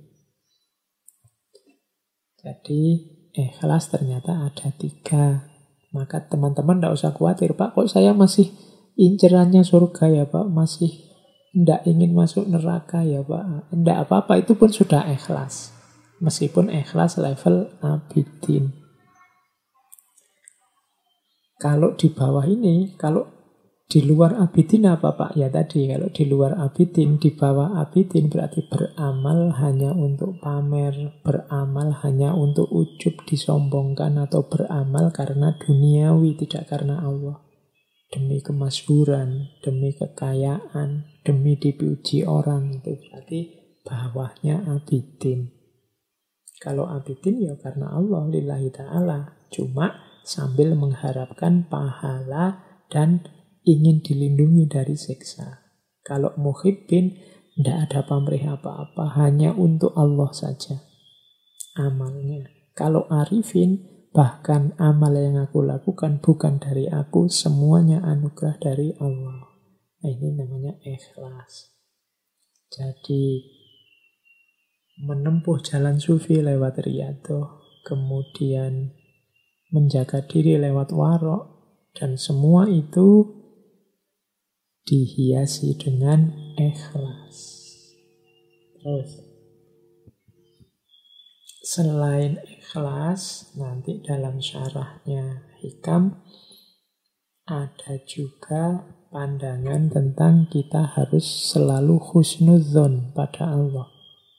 Jadi ikhlas ternyata ada 3. Maka teman-teman tidak usah khawatir, Pak, kok saya masih incerannya surga ya Pak, masih tidak ingin masuk neraka ya Pak. Tidak apa-apa, itu pun sudah ikhlas. Meskipun ikhlas level abidin. Kalau di bawah ini, kalau Di luar abidin apa Pak? Ya tadi, kalau di luar abidin, di bawah abidin berarti beramal hanya untuk pamer, beramal hanya untuk ujub disombongkan, atau beramal karena duniawi, tidak karena Allah. Demi kemasyhuran, demi kekayaan, demi dipuji orang, itu berarti bawahnya abidin. Kalau abidin ya karena Allah, lillahi ta'ala. Cuma sambil mengharapkan pahala dan ingin dilindungi dari siksa. Kalau muhibbin, tidak ada pamrih apa-apa, hanya untuk Allah saja amalnya. Kalau arifin, bahkan amal yang aku lakukan bukan dari aku, semuanya anugerah dari Allah. Nah, ini namanya ikhlas. Jadi, menempuh jalan sufi lewat riyadhah, kemudian menjaga diri lewat warok, dan semua itu dihiasi dengan ikhlas. Terus, selain ikhlas, nanti dalam syarahnya Hikam ada juga pandangan tentang kita harus selalu husnudzon pada Allah.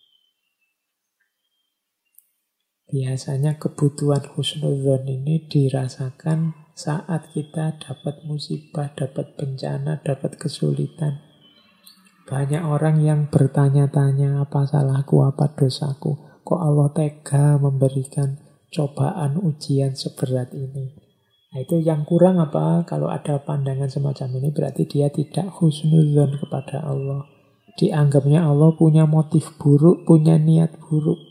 Biasanya kebutuhan husnudzon ini dirasakan saat kita dapat musibah, dapat bencana, dapat kesulitan. Banyak orang yang bertanya-tanya, apa salahku, apa dosaku? Kok Allah tega memberikan cobaan ujian seberat ini? Nah, itu yang kurang apa? Kalau ada pandangan semacam ini berarti dia tidak husnudzon kepada Allah. Dianggapnya Allah punya motif buruk, punya niat buruk.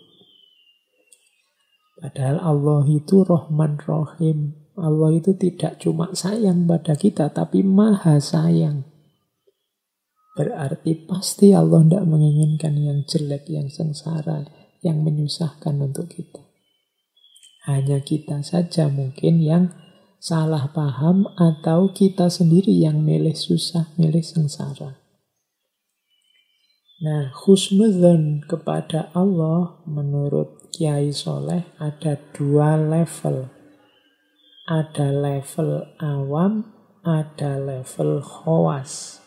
Padahal Allah itu Rahman Rahim. Allah itu tidak cuma sayang pada kita, tapi maha sayang. Berarti pasti Allah tidak menginginkan yang jelek, yang sengsara, yang menyusahkan untuk kita. Hanya kita saja mungkin yang salah paham, atau kita sendiri yang milih susah, milih sengsara. Nah, husnudzon kepada Allah menurut Kiai Soleh ada 2 level. Ada level awam, ada level khawas.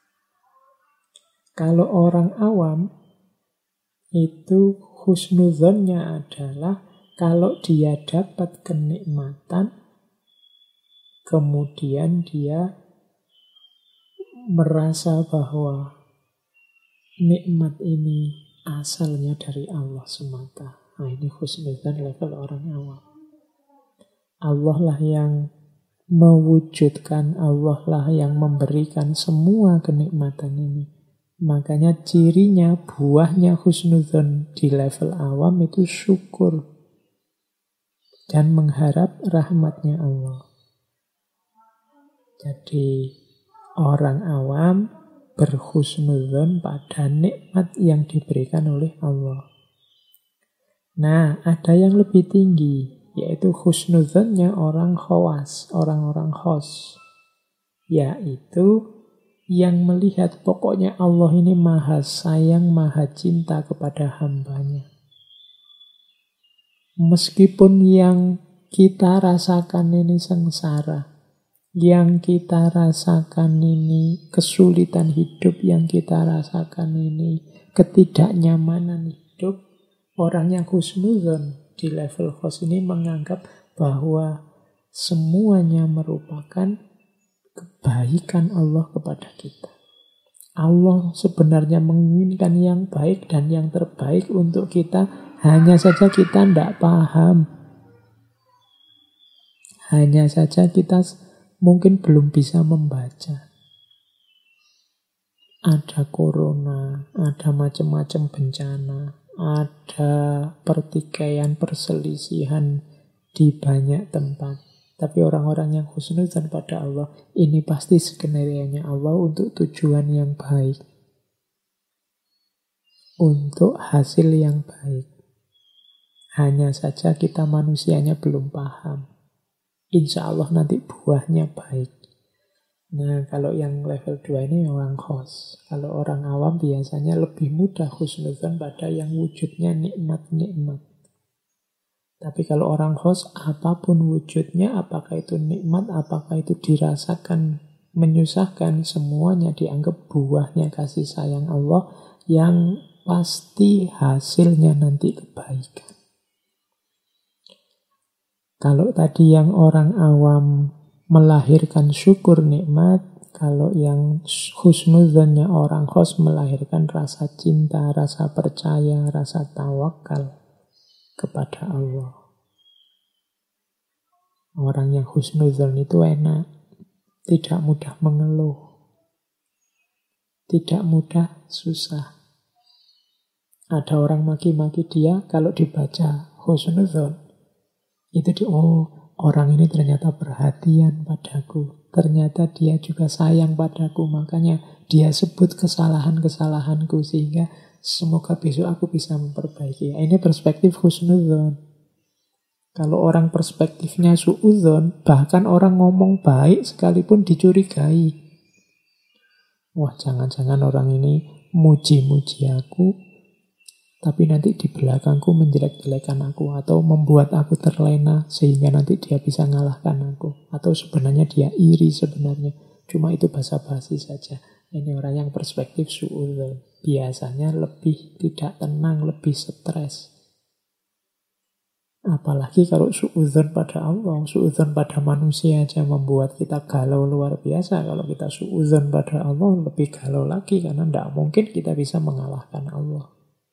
Kalau orang awam, itu husnudzonnya adalah kalau dia dapat kenikmatan, kemudian dia merasa bahwa nikmat ini asalnya dari Allah semata. Nah, ini husnudzon level orang awam. Allah lah yang mewujudkan, Allah lah yang memberikan semua kenikmatan ini. Makanya cirinya, buahnya husnudzon di level awam itu syukur dan mengharap rahmatnya Allah. Jadi orang awam berhusnudzon pada nikmat yang diberikan oleh Allah. Nah, ada yang lebih tinggi, yaitu husnudzonnya orang khawas, orang-orang khos. Yaitu yang melihat pokoknya Allah ini maha sayang, maha cinta kepada hambanya. Meskipun yang kita rasakan ini sengsara, yang kita rasakan ini kesulitan hidup, yang kita rasakan ini ketidaknyamanan hidup, orang yang husnudzon di level khos ini menganggap bahwa semuanya merupakan kebaikan Allah kepada kita. Allah sebenarnya menginginkan yang baik dan yang terbaik untuk kita, hanya saja kita tidak paham. Hanya saja kita mungkin belum bisa membaca. Ada corona, ada macam-macam bencana, ada pertikaian, perselisihan di banyak tempat. Tapi orang-orang yang husnudzon pada Allah, ini pasti skenario-nya Allah untuk tujuan yang baik. Untuk hasil yang baik. Hanya saja kita manusianya belum paham. Insya Allah nanti buahnya baik. Nah, kalau yang level 2 ini orang khos. Kalau orang awam biasanya lebih mudah husnudzon pada yang wujudnya nikmat-nikmat. Tapi kalau orang khos, apapun wujudnya, apakah itu nikmat, apakah itu dirasakan menyusahkan, semuanya dianggap buahnya kasih sayang Allah yang pasti hasilnya nanti kebaikan. Kalau tadi yang orang awam melahirkan syukur nikmat, kalau yang husnudzonnya orang khos melahirkan rasa cinta, rasa percaya, rasa tawakal kepada Allah. Orang yang husnudzon itu enak, tidak mudah mengeluh, tidak mudah susah. Ada orang maki-maki dia, kalau dibaca husnudzon, itu orang ini ternyata perhatian padaku, ternyata dia juga sayang padaku, makanya dia sebut kesalahan-kesalahanku sehingga semoga besok aku bisa memperbaiki. Ini perspektif husnudzon. Kalau orang perspektifnya suudzon, bahkan orang ngomong baik sekalipun dicurigai. Wah, jangan-jangan orang ini muji-muji aku, tapi nanti di belakangku menjelek-jelekan aku, atau membuat aku terlena sehingga nanti dia bisa ngalahkan aku. Atau sebenarnya dia iri sebenarnya, cuma itu basa-basi saja. Ini orang yang perspektif suudzon. Biasanya lebih tidak tenang, lebih stres. Apalagi kalau suudzon pada Allah, suudzon pada manusia aja membuat kita galau luar biasa. Kalau kita suudzon pada Allah, lebih galau lagi, karena tidak mungkin kita bisa mengalahkan Allah.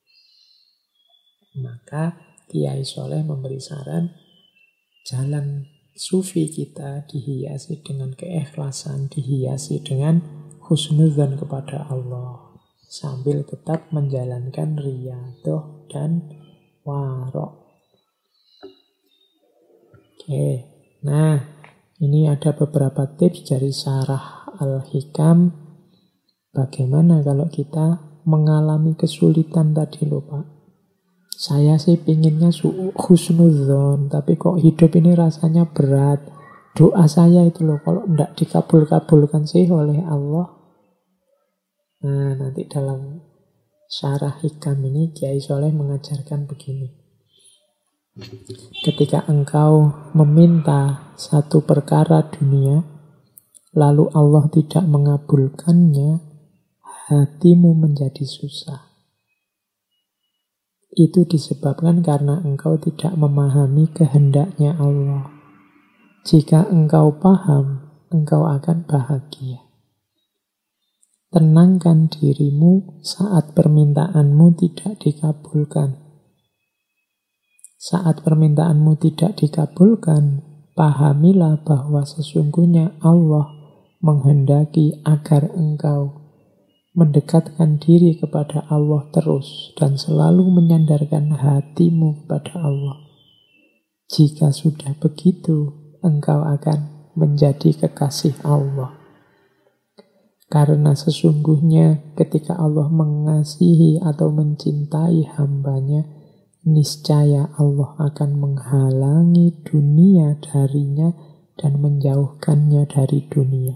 Maka Kiai Soleh memberi saran, jalan sufi kita dihiasi dengan keikhlasan, dihiasi dengan husnudzon kepada Allah, sambil tetap menjalankan riyadhah dan warok. Oke, nah ini ada beberapa tips dari Syarah Al-Hikam. Bagaimana kalau kita mengalami kesulitan tadi loh Pak? Saya sih pinginnya husnudzon, tapi kok hidup ini rasanya berat. Doa saya itu loh, kalau tidak dikabul-kabulkan sih oleh Allah. Nah, nanti dalam Syarah Hikam ini Kiai Soleh mengajarkan begini. Ketika engkau meminta satu perkara dunia, lalu Allah tidak mengabulkannya, hatimu menjadi susah. Itu disebabkan karena engkau tidak memahami kehendaknya Allah. Jika engkau paham, engkau akan bahagia. Tenangkan dirimu saat permintaanmu tidak dikabulkan. Saat permintaanmu tidak dikabulkan, pahamilah bahwa sesungguhnya Allah menghendaki agar engkau mendekatkan diri kepada Allah terus dan selalu menyandarkan hatimu kepada Allah. Jika sudah begitu, engkau akan menjadi kekasih Allah. Karena sesungguhnya ketika Allah mengasihi atau mencintai hambanya, niscaya Allah akan menghalangi dunia darinya dan menjauhkannya dari dunia.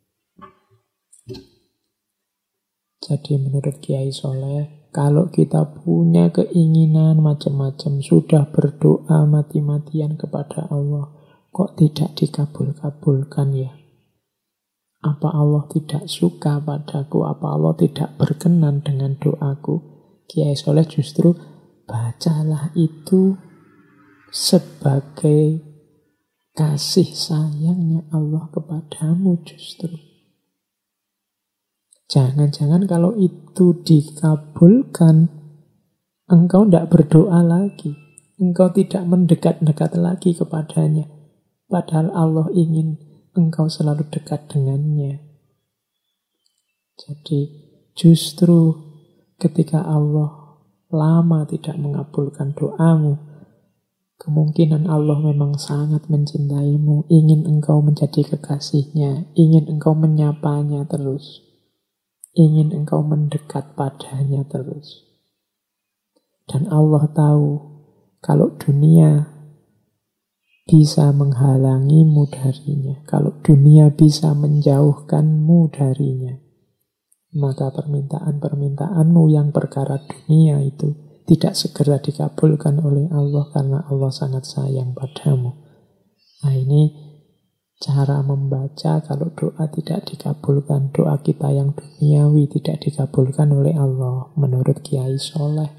Jadi menurut Kiai Soleh, kalau kita punya keinginan macam-macam, sudah berdoa mati-matian kepada Allah, kok tidak dikabul-kabulkan ya? Apa Allah tidak suka padaku? Apa Allah tidak berkenan dengan doaku? Kiai Soleh justru bacalah itu sebagai kasih sayangnya Allah kepadamu justru. Jangan-jangan kalau itu dikabulkan, engkau tidak berdoa lagi. Engkau tidak mendekat-dekat lagi kepadanya. Padahal Allah ingin engkau selalu dekat dengannya. Jadi justru ketika Allah lama tidak mengabulkan doamu, kemungkinan Allah memang sangat mencintaimu, ingin engkau menjadi kekasihnya, ingin engkau menyapanya terus, ingin engkau mendekat padanya terus. Dan Allah tahu kalau dunia bisa menghalangimu darinya, kalau dunia bisa menjauhkanmu darinya, maka permintaan-permintaanmu yang perkara dunia itu tidak segera dikabulkan oleh Allah karena Allah sangat sayang padamu. Nah ini cara membaca kalau doa tidak dikabulkan, doa kita yang duniawi tidak dikabulkan oleh Allah menurut Kiai Soleh.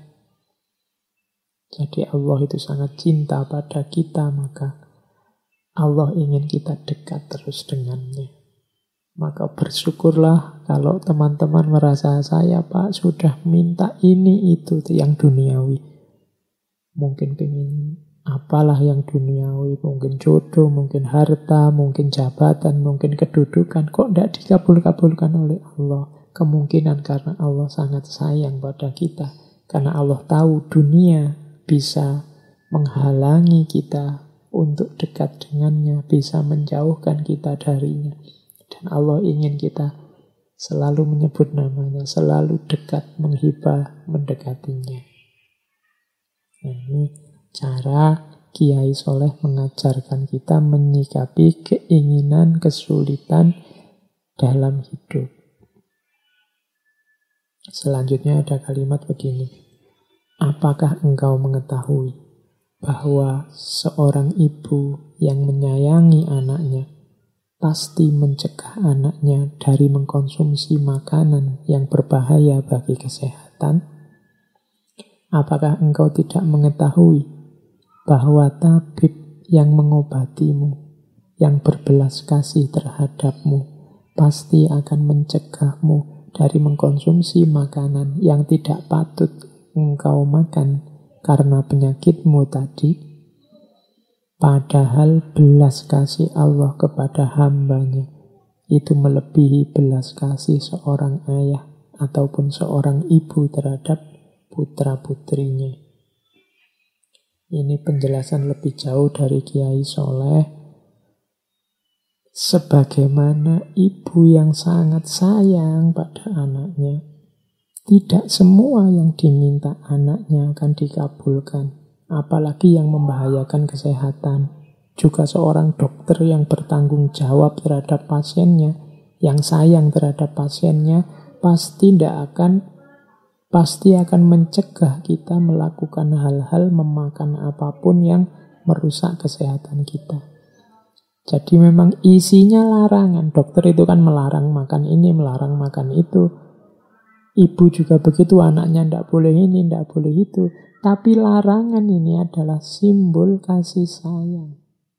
Jadi Allah itu sangat cinta pada kita, maka Allah ingin kita dekat terus dengannya. Maka bersyukurlah kalau teman-teman merasa saya Pak sudah minta ini itu yang duniawi. Mungkin pengen apalah yang duniawi, mungkin jodoh, mungkin harta, mungkin jabatan, mungkin kedudukan. Kok tidak dikabul-kabulkan oleh Allah? Kemungkinan karena Allah sangat sayang pada kita. Karena Allah tahu dunia bisa menghalangi kita untuk dekat dengannya, bisa menjauhkan kita darinya. Dan Allah ingin kita selalu menyebut namanya, selalu dekat, menghibah, mendekatinya. Nah, ini cara Kiai Soleh mengajarkan kita menyikapi keinginan, kesulitan dalam hidup. Selanjutnya ada kalimat begini. Apakah engkau mengetahui bahwa seorang ibu yang menyayangi anaknya pasti mencegah anaknya dari mengkonsumsi makanan yang berbahaya bagi kesehatan? Apakah engkau tidak mengetahui bahwa tabib yang mengobatimu, yang berbelas kasih terhadapmu, pasti akan mencegahmu dari mengkonsumsi makanan yang tidak patut engkau makan karena penyakitmu tadi? Padahal belas kasih Allah kepada hambanya itu melebihi belas kasih seorang ayah ataupun seorang ibu terhadap putra-putrinya. Ini penjelasan lebih jauh dari Kiai Soleh. Sebagaimana ibu yang sangat sayang pada anaknya, tidak semua yang diminta anaknya akan dikabulkan. Apalagi yang membahayakan kesehatan. Juga seorang dokter yang bertanggung jawab terhadap pasiennya, yang sayang terhadap pasiennya, pasti akan mencegah kita melakukan hal-hal, memakan apapun yang merusak kesehatan kita. Jadi memang isinya larangan. Dokter itu kan melarang makan ini, melarang makan itu. Ibu juga begitu, anaknya tidak boleh ini, tidak boleh itu. Tapi larangan ini adalah simbol kasih sayang.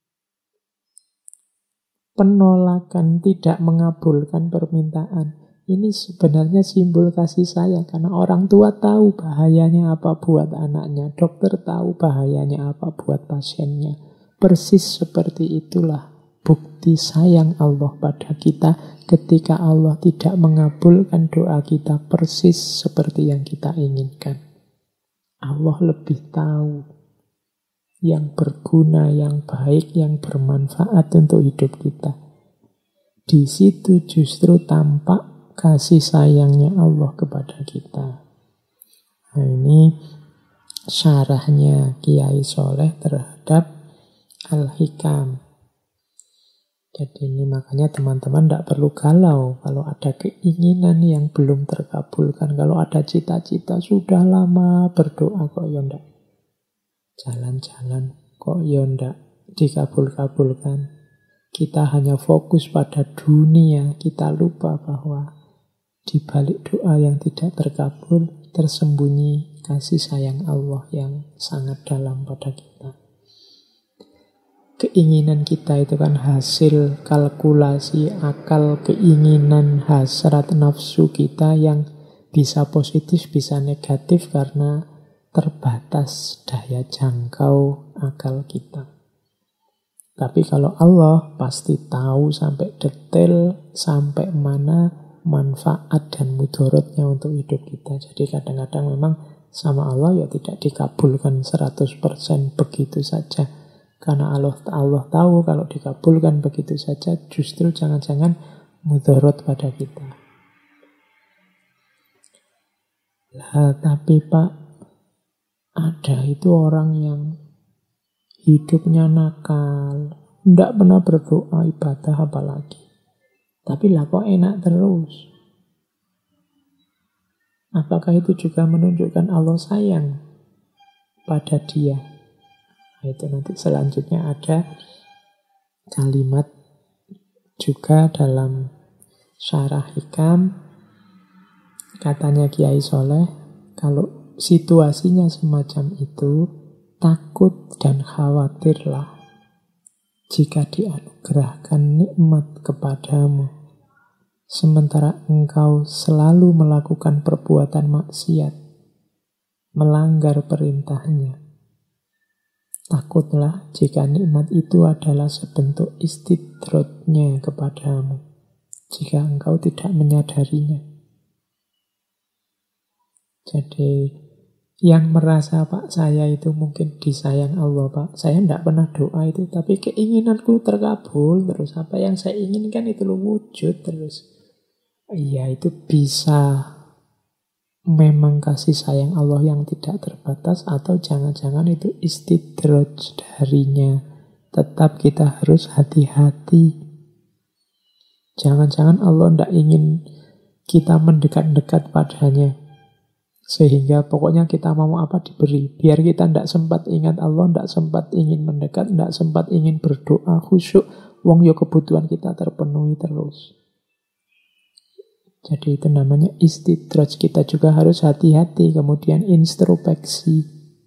Penolakan, tidak mengabulkan permintaan, ini sebenarnya simbol kasih sayang. Karena orang tua tahu bahayanya apa buat anaknya, dokter tahu bahayanya apa buat pasiennya. Persis seperti itulah bukti sayang Allah pada kita ketika Allah tidak mengabulkan doa kita persis seperti yang kita inginkan. Allah lebih tahu yang berguna, yang baik, yang bermanfaat untuk hidup kita. Di situ justru tampak kasih sayangnya Allah kepada kita. Nah, ini syarahnya Kiai Soleh terhadap Al-Hikam. Jadi ini makanya teman-teman tidak perlu galau kalau ada keinginan yang belum terkabulkan. Kalau ada cita-cita sudah lama berdoa kok ya ndak jalan-jalan, kok ya ndak dikabul-kabulkan. Kita hanya fokus pada dunia, kita lupa bahwa di balik doa yang tidak terkabul tersembunyi kasih sayang Allah yang sangat dalam pada kita. Keinginan kita itu kan hasil kalkulasi akal, keinginan, hasrat, nafsu kita yang bisa positif, bisa negatif karena terbatas daya jangkau akal kita. Tapi kalau Allah pasti tahu sampai detail, sampai mana manfaat dan mudorotnya untuk hidup kita. Jadi kadang-kadang memang sama Allah ya tidak dikabulkan 100% begitu saja. Karena Allah tahu kalau dikabulkan begitu saja justru jangan-jangan mudorot pada kita. Lah tapi Pak, ada itu orang yang hidupnya nakal, tidak pernah berdoa ibadah apalagi. Tapi lah kok enak terus. Apakah itu juga menunjukkan Allah sayang pada dia? Itu nanti selanjutnya ada kalimat Juga dalam Syarah Hikam, katanya Kiai Soleh, kalau situasinya semacam itu, takut dan khawatirlah jika dianugerahkan nikmat kepadamu, sementara engkau selalu melakukan perbuatan maksiat, melanggar perintahnya. Takutlah jika nikmat itu adalah sebentuk istidrojnya kepadamu, jika engkau tidak menyadarinya. Jadi yang merasa Pak saya itu mungkin disayang Allah Pak, saya tidak pernah doa itu, tapi keinginanku terkabul terus, apa yang saya inginkan itu wujud terus. Iya, itu bisa memang kasih sayang Allah yang tidak terbatas, atau jangan-jangan itu istidraj darinya. Tetap kita harus hati-hati. Jangan-jangan Allah tidak ingin kita mendekat-dekat padanya, sehingga pokoknya kita mau apa diberi. Biar kita tidak sempat ingat Allah, tidak sempat ingin mendekat, tidak sempat ingin berdoa khusyuk. Wong yo kebutuhan kita terpenuhi terus. Jadi itu namanya istidraj. Kita juga harus hati-hati. Kemudian introspeksi.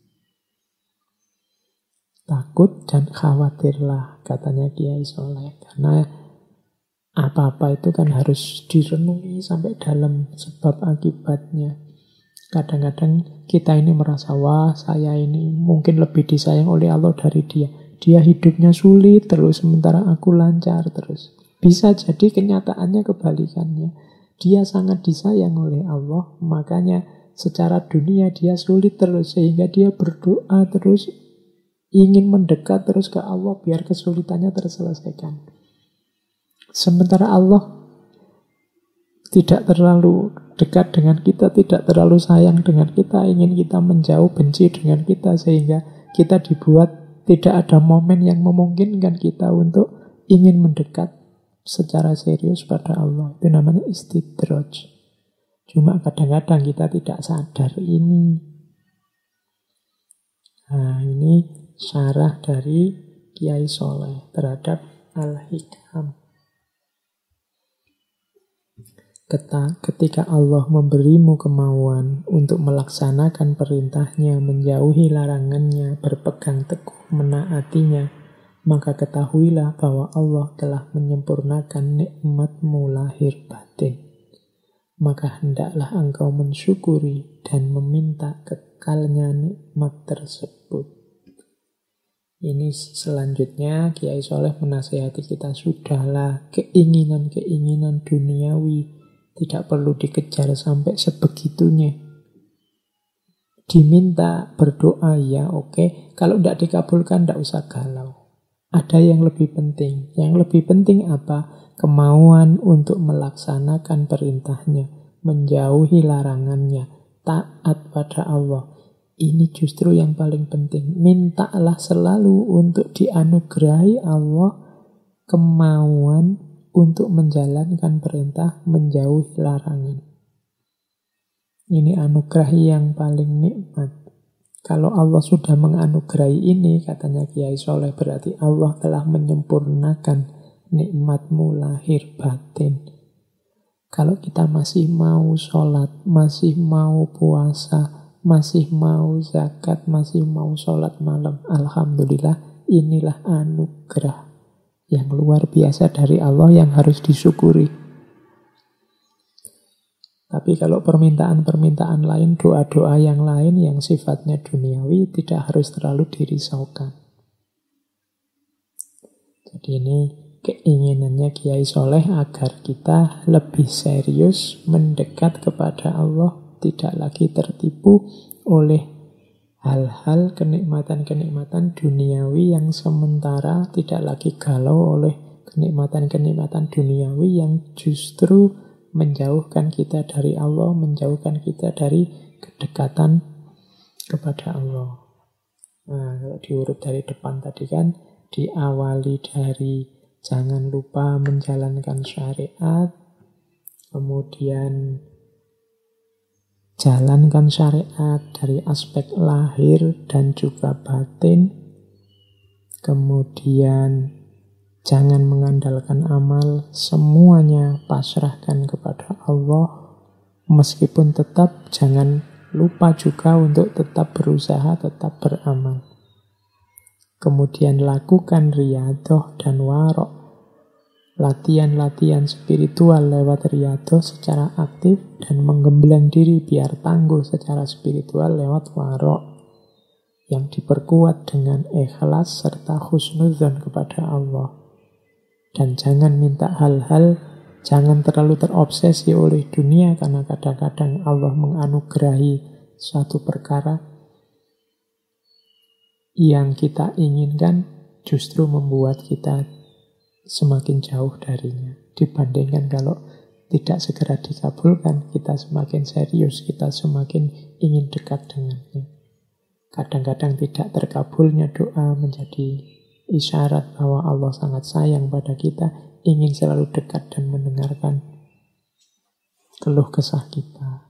Takut dan khawatirlah, katanya Kiai Soleh. Karena apa-apa itu kan harus direnungi sampai dalam sebab akibatnya. Kadang-kadang kita ini merasa, wah saya ini mungkin lebih disayang oleh Allah dari dia. Dia hidupnya sulit terus, sementara aku lancar terus. Bisa jadi kenyataannya kebalikannya. Dia sangat disayang oleh Allah, makanya secara dunia dia sulit terus, sehingga dia berdoa terus, ingin mendekat terus ke Allah biar kesulitannya terselesaikan. Sementara Allah tidak terlalu dekat dengan kita, tidak terlalu sayang dengan kita, ingin kita menjauh, benci dengan kita, sehingga kita dibuat tidak ada momen yang memungkinkan kita untuk ingin mendekat secara serius pada Allah. Itu namanya istidraj. Cuma kadang-kadang kita tidak sadar ini. Nah, ini syarah dari Kiai Soleh terhadap Al-Hikam. Ketika Allah memberimu kemauan untuk melaksanakan perintahnya, menjauhi larangannya, berpegang teguh menaatinya, maka ketahuilah bahwa Allah telah menyempurnakan nikmatmu lahir batin. Maka hendaklah engkau mensyukuri dan meminta kekalnya nikmat tersebut. Ini selanjutnya Kiai Soleh menasihati kita, sudahlah keinginan-keinginan duniawi tidak perlu dikejar sampai sebegitunya. Diminta berdoa ya oke, kalau tidak dikabulkan tidak usah galau. Ada yang lebih penting. Yang lebih penting apa? Kemauan untuk melaksanakan perintahnya, menjauhi larangannya, taat pada Allah. Ini justru yang paling penting. Mintalah selalu untuk dianugerahi Allah kemauan untuk menjalankan perintah, menjauhi larangan. Ini anugerah yang paling nikmat. Kalau Allah sudah menganugerahi ini, katanya Kiai Soleh, berarti Allah telah menyempurnakan nikmatmu lahir batin. Kalau kita masih mau sholat, masih mau puasa, masih mau zakat, masih mau sholat malam, alhamdulillah, inilah anugerah yang luar biasa dari Allah yang harus disyukuri. Tapi kalau permintaan-permintaan lain, doa-doa yang lain yang sifatnya duniawi, tidak harus terlalu dirisaukan. Jadi ini keinginannya Kiai Soleh agar kita lebih serius mendekat kepada Allah, tidak lagi tertipu oleh hal-hal kenikmatan-kenikmatan duniawi yang sementara, tidak lagi galau oleh kenikmatan-kenikmatan duniawi yang justru menjauhkan kita dari Allah, menjauhkan kita dari kedekatan kepada Allah. Nah, kalau diurut dari depan tadi kan, diawali dari jangan lupa menjalankan syariat, kemudian jalankan syariat dari aspek lahir dan juga batin, kemudian Jangan mengandalkan amal, semuanya pasrahkan kepada Allah. Meskipun tetap jangan lupa juga untuk tetap berusaha, tetap beramal. Kemudian lakukan riyadhah dan warok. Latihan-latihan spiritual lewat riyadhah secara aktif dan menggembleng diri biar tangguh secara spiritual lewat warok. Yang diperkuat dengan ikhlas serta husnudzon kepada Allah. Dan jangan minta hal-hal, jangan terlalu terobsesi oleh dunia, karena kadang-kadang Allah menganugerahi suatu perkara yang kita inginkan justru membuat kita semakin jauh darinya. Dibandingkan kalau tidak segera dikabulkan, kita semakin serius, kita semakin ingin dekat dengannya. Kadang-kadang tidak terkabulnya doa menjadi isyarat bahwa Allah sangat sayang pada kita, ingin selalu dekat dan mendengarkan keluh kesah kita.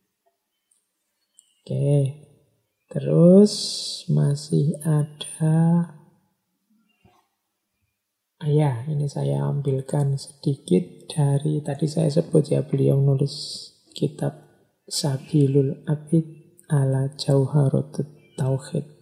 Oke, terus masih ada. Ini saya ambilkan sedikit dari, tadi saya sebut ya, beliau nulis kitab Sabilul Abid ala Jauharatut Tauhid.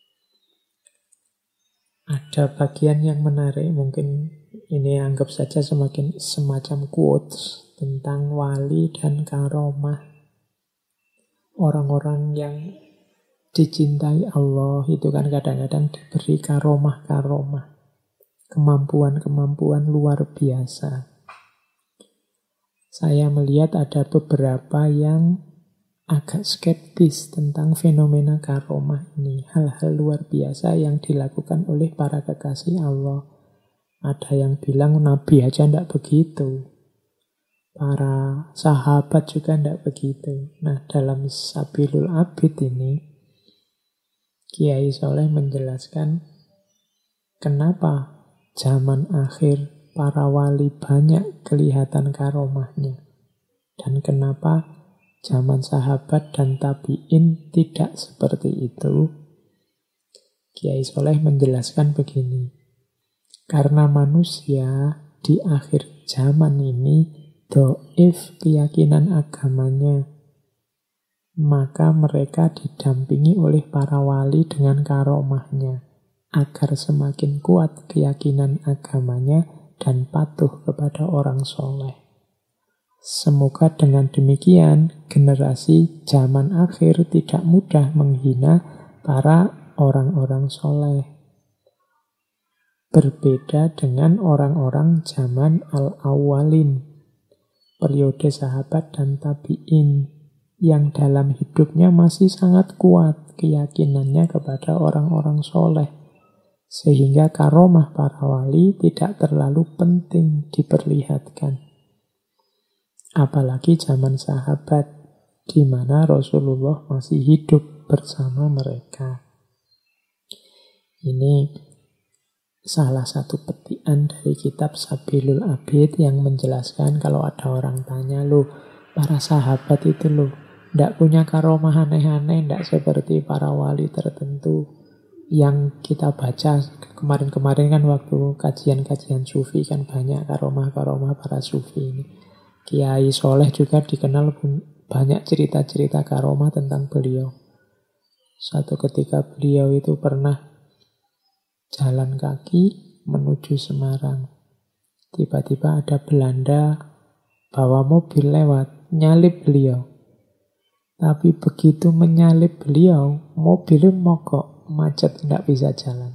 Ada bagian yang menarik, mungkin ini anggap saja semacam quotes tentang wali dan karomah. Orang-orang yang dicintai Allah itu kan kadang-kadang diberi karomah-karomah. Kemampuan-kemampuan luar biasa. Saya melihat ada beberapa yang agak skeptis tentang fenomena karomah ini. Hal-hal luar biasa yang dilakukan oleh para kekasih Allah. Ada yang bilang Nabi aja tidak begitu. Para sahabat juga tidak begitu. Nah, dalam Sabilul Abid ini, Kiai Soleh menjelaskan kenapa zaman akhir para wali banyak kelihatan karomahnya. Dan kenapa zaman sahabat dan tabi'in tidak seperti itu. Kiai Soleh menjelaskan begini. Karena manusia di akhir zaman ini dhaif keyakinan agamanya, maka mereka didampingi oleh para wali dengan karomahnya, agar semakin kuat keyakinan agamanya dan patuh kepada orang soleh. Semoga dengan demikian generasi zaman akhir tidak mudah menghina para orang-orang soleh. Berbeda dengan orang-orang zaman al-awwalin, periode sahabat dan tabi'in, yang dalam hidupnya masih sangat kuat keyakinannya kepada orang-orang soleh. Sehingga karomah para wali tidak terlalu penting diperlihatkan. Apalagi zaman sahabat, di mana Rasulullah masih hidup bersama mereka. Ini salah satu petikan dari kitab Sabilul Abid yang menjelaskan kalau ada orang tanya, loh, para sahabat itu loh, tidak punya karomah aneh-aneh, tidak seperti para wali tertentu yang kita baca kemarin-kemarin kan waktu kajian-kajian sufi kan banyak karomah-karomah para sufi ini. Kiai Soleh juga dikenal banyak cerita-cerita karomah tentang beliau. Suatu ketika beliau itu pernah jalan kaki menuju Semarang. Tiba-tiba ada Belanda bawa mobil lewat, nyalip beliau. Tapi begitu menyalip beliau, mobilnya mogok, macet, tidak bisa jalan.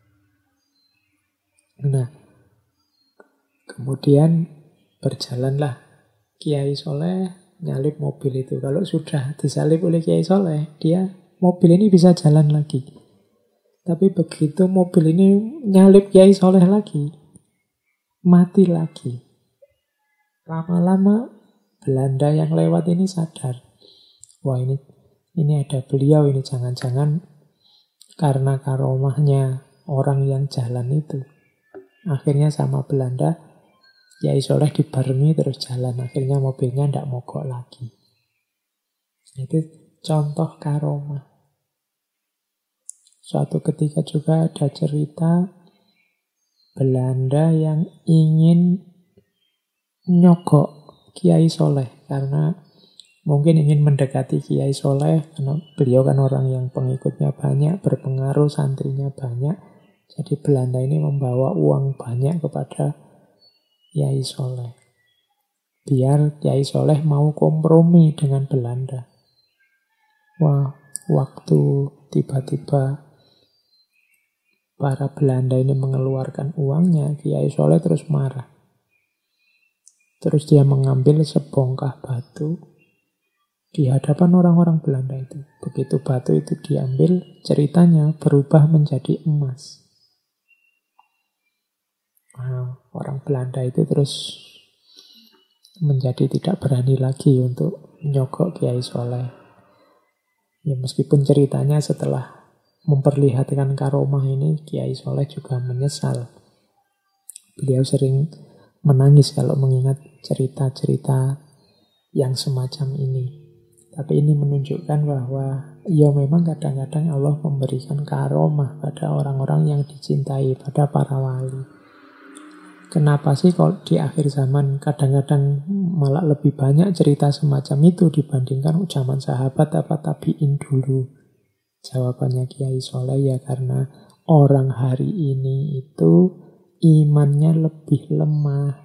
Nah, kemudian berjalanlah Kiai Soleh nyalip mobil itu. Kalau sudah disalip oleh Kiai Soleh, mobil ini bisa jalan lagi. Tapi begitu mobil ini nyalip Kiai Soleh lagi, mati lagi. Lama-lama Belanda yang lewat ini sadar, wah ini ada beliau, ini jangan-jangan karena karomahnya orang yang jalan itu. Akhirnya sama Belanda, Kiai Soleh dibarengi terus jalan. Akhirnya mobilnya tidak mogok lagi. Itu contoh karomah. Suatu ketika juga ada cerita Belanda yang ingin nyogok Kiai Soleh karena mungkin ingin mendekati Kiai Soleh karena beliau kan orang yang pengikutnya banyak, berpengaruh, santrinya banyak. Jadi Belanda ini membawa uang banyak kepada Kiai Soleh. Biar Kiai Soleh mau kompromi dengan Belanda. Wah, waktu tiba-tiba para Belanda ini mengeluarkan uangnya, Kiai Soleh terus marah. Terus dia mengambil sebongkah batu di hadapan orang-orang Belanda itu. Begitu batu itu diambil, ceritanya berubah menjadi emas. Nah, orang Belanda itu terus menjadi tidak berani lagi untuk menyogok Kiai Soleh. Ya meskipun ceritanya setelah memperlihatkan karomah ini, Kiai Soleh juga menyesal. Beliau sering menangis kalau mengingat cerita-cerita yang semacam ini. Tapi ini menunjukkan bahwa ya memang kadang-kadang Allah memberikan karomah pada orang-orang yang dicintai, pada para wali. Kenapa sih kalau di akhir zaman kadang-kadang malah lebih banyak cerita semacam itu dibandingkan zaman sahabat apa tabiin dulu? Jawabannya Kiai Soleh ya karena orang hari ini itu imannya lebih lemah,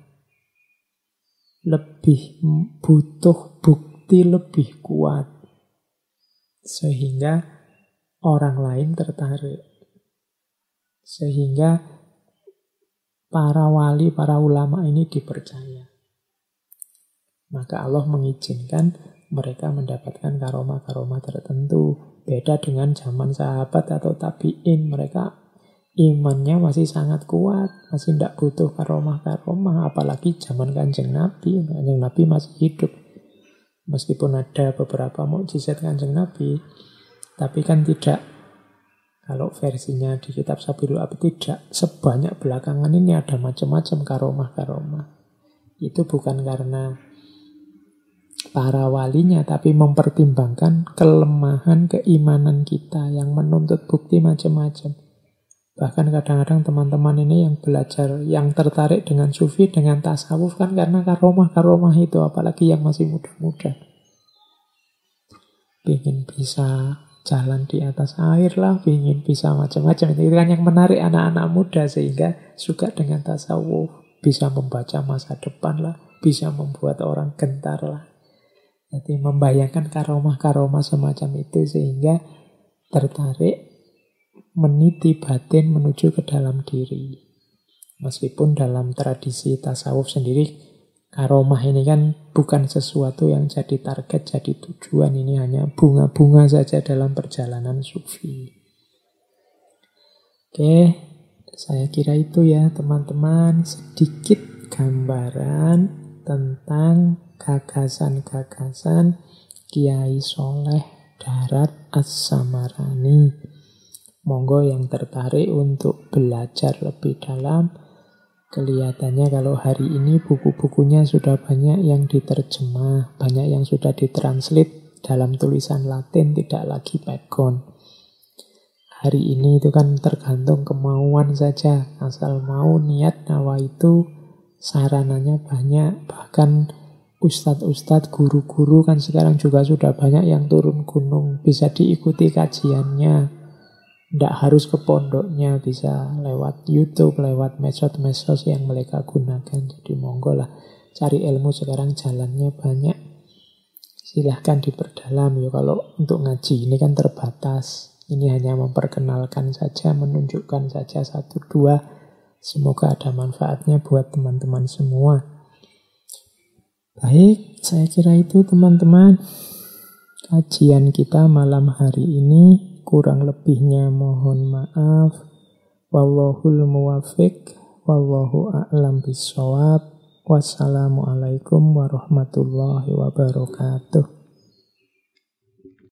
lebih butuh bukti lebih kuat, sehingga orang lain tertarik. Sehingga para wali, para ulama ini dipercaya. Maka Allah mengizinkan mereka mendapatkan karomah-karomah tertentu. Beda dengan zaman sahabat atau tabi'in, mereka imannya masih sangat kuat, masih tidak butuh karomah-karomah, apalagi zaman Kanjeng Nabi. Kanjeng Nabi masih hidup. Meskipun ada beberapa mukjizat Kanjeng Nabi, tapi kan tidak, kalau versinya di kitab Sabilul Abi tidak sebanyak belakangan ini ada macam-macam karomah-karomah. Itu bukan karena para walinya, tapi mempertimbangkan kelemahan keimanan kita yang menuntut bukti macam-macam. Bahkan kadang-kadang teman-teman ini yang belajar, yang tertarik dengan sufi, dengan tasawuf kan karena karomah-karomah itu, apalagi yang masih muda-muda. Pengen bisa jalan di atas air lah, pengen bisa macam-macam. Itu kan yang menarik anak-anak muda, sehingga suka dengan tasawuf. Bisa membaca masa depan lah, bisa membuat orang gentar lah. Jadi membayangkan karomah-karomah semacam itu sehingga tertarik meniti batin menuju ke dalam diri. Meskipun dalam tradisi tasawuf sendiri, karomah ini kan bukan sesuatu yang jadi target, jadi tujuan. Ini hanya bunga-bunga saja dalam perjalanan sufi. Oke, saya kira itu ya teman-teman, sedikit gambaran tentang gagasan-gagasan Kiai Soleh Darat As-Samarani. Monggo yang tertarik untuk belajar lebih dalam. Kelihatannya kalau hari ini buku-bukunya sudah banyak yang diterjemah, banyak yang sudah ditranslate dalam tulisan Latin, tidak lagi pegon. Hari ini itu kan tergantung kemauan saja. Asal mau, niat, nawa itu sarananya banyak. Bahkan ustadz-ustadz, guru-guru kan sekarang juga sudah banyak yang turun gunung. Bisa diikuti kajiannya. Tidak harus ke pondoknya, bisa lewat YouTube, lewat medsos-medsos yang mereka gunakan. Jadi monggo lah, cari ilmu sekarang jalannya banyak. Silahkan diperdalam ya. Kalau untuk ngaji ini kan terbatas. Ini hanya memperkenalkan saja, menunjukkan saja satu dua. Semoga ada manfaatnya buat teman-teman semua. Baik, saya kira itu teman-teman. Kajian kita malam hari ini. Kurang lebihnya mohon maaf. Wallahul muwafiq. Wallahu a'lam bishawab. Wassalamualaikum warahmatullahi wabarakatuh.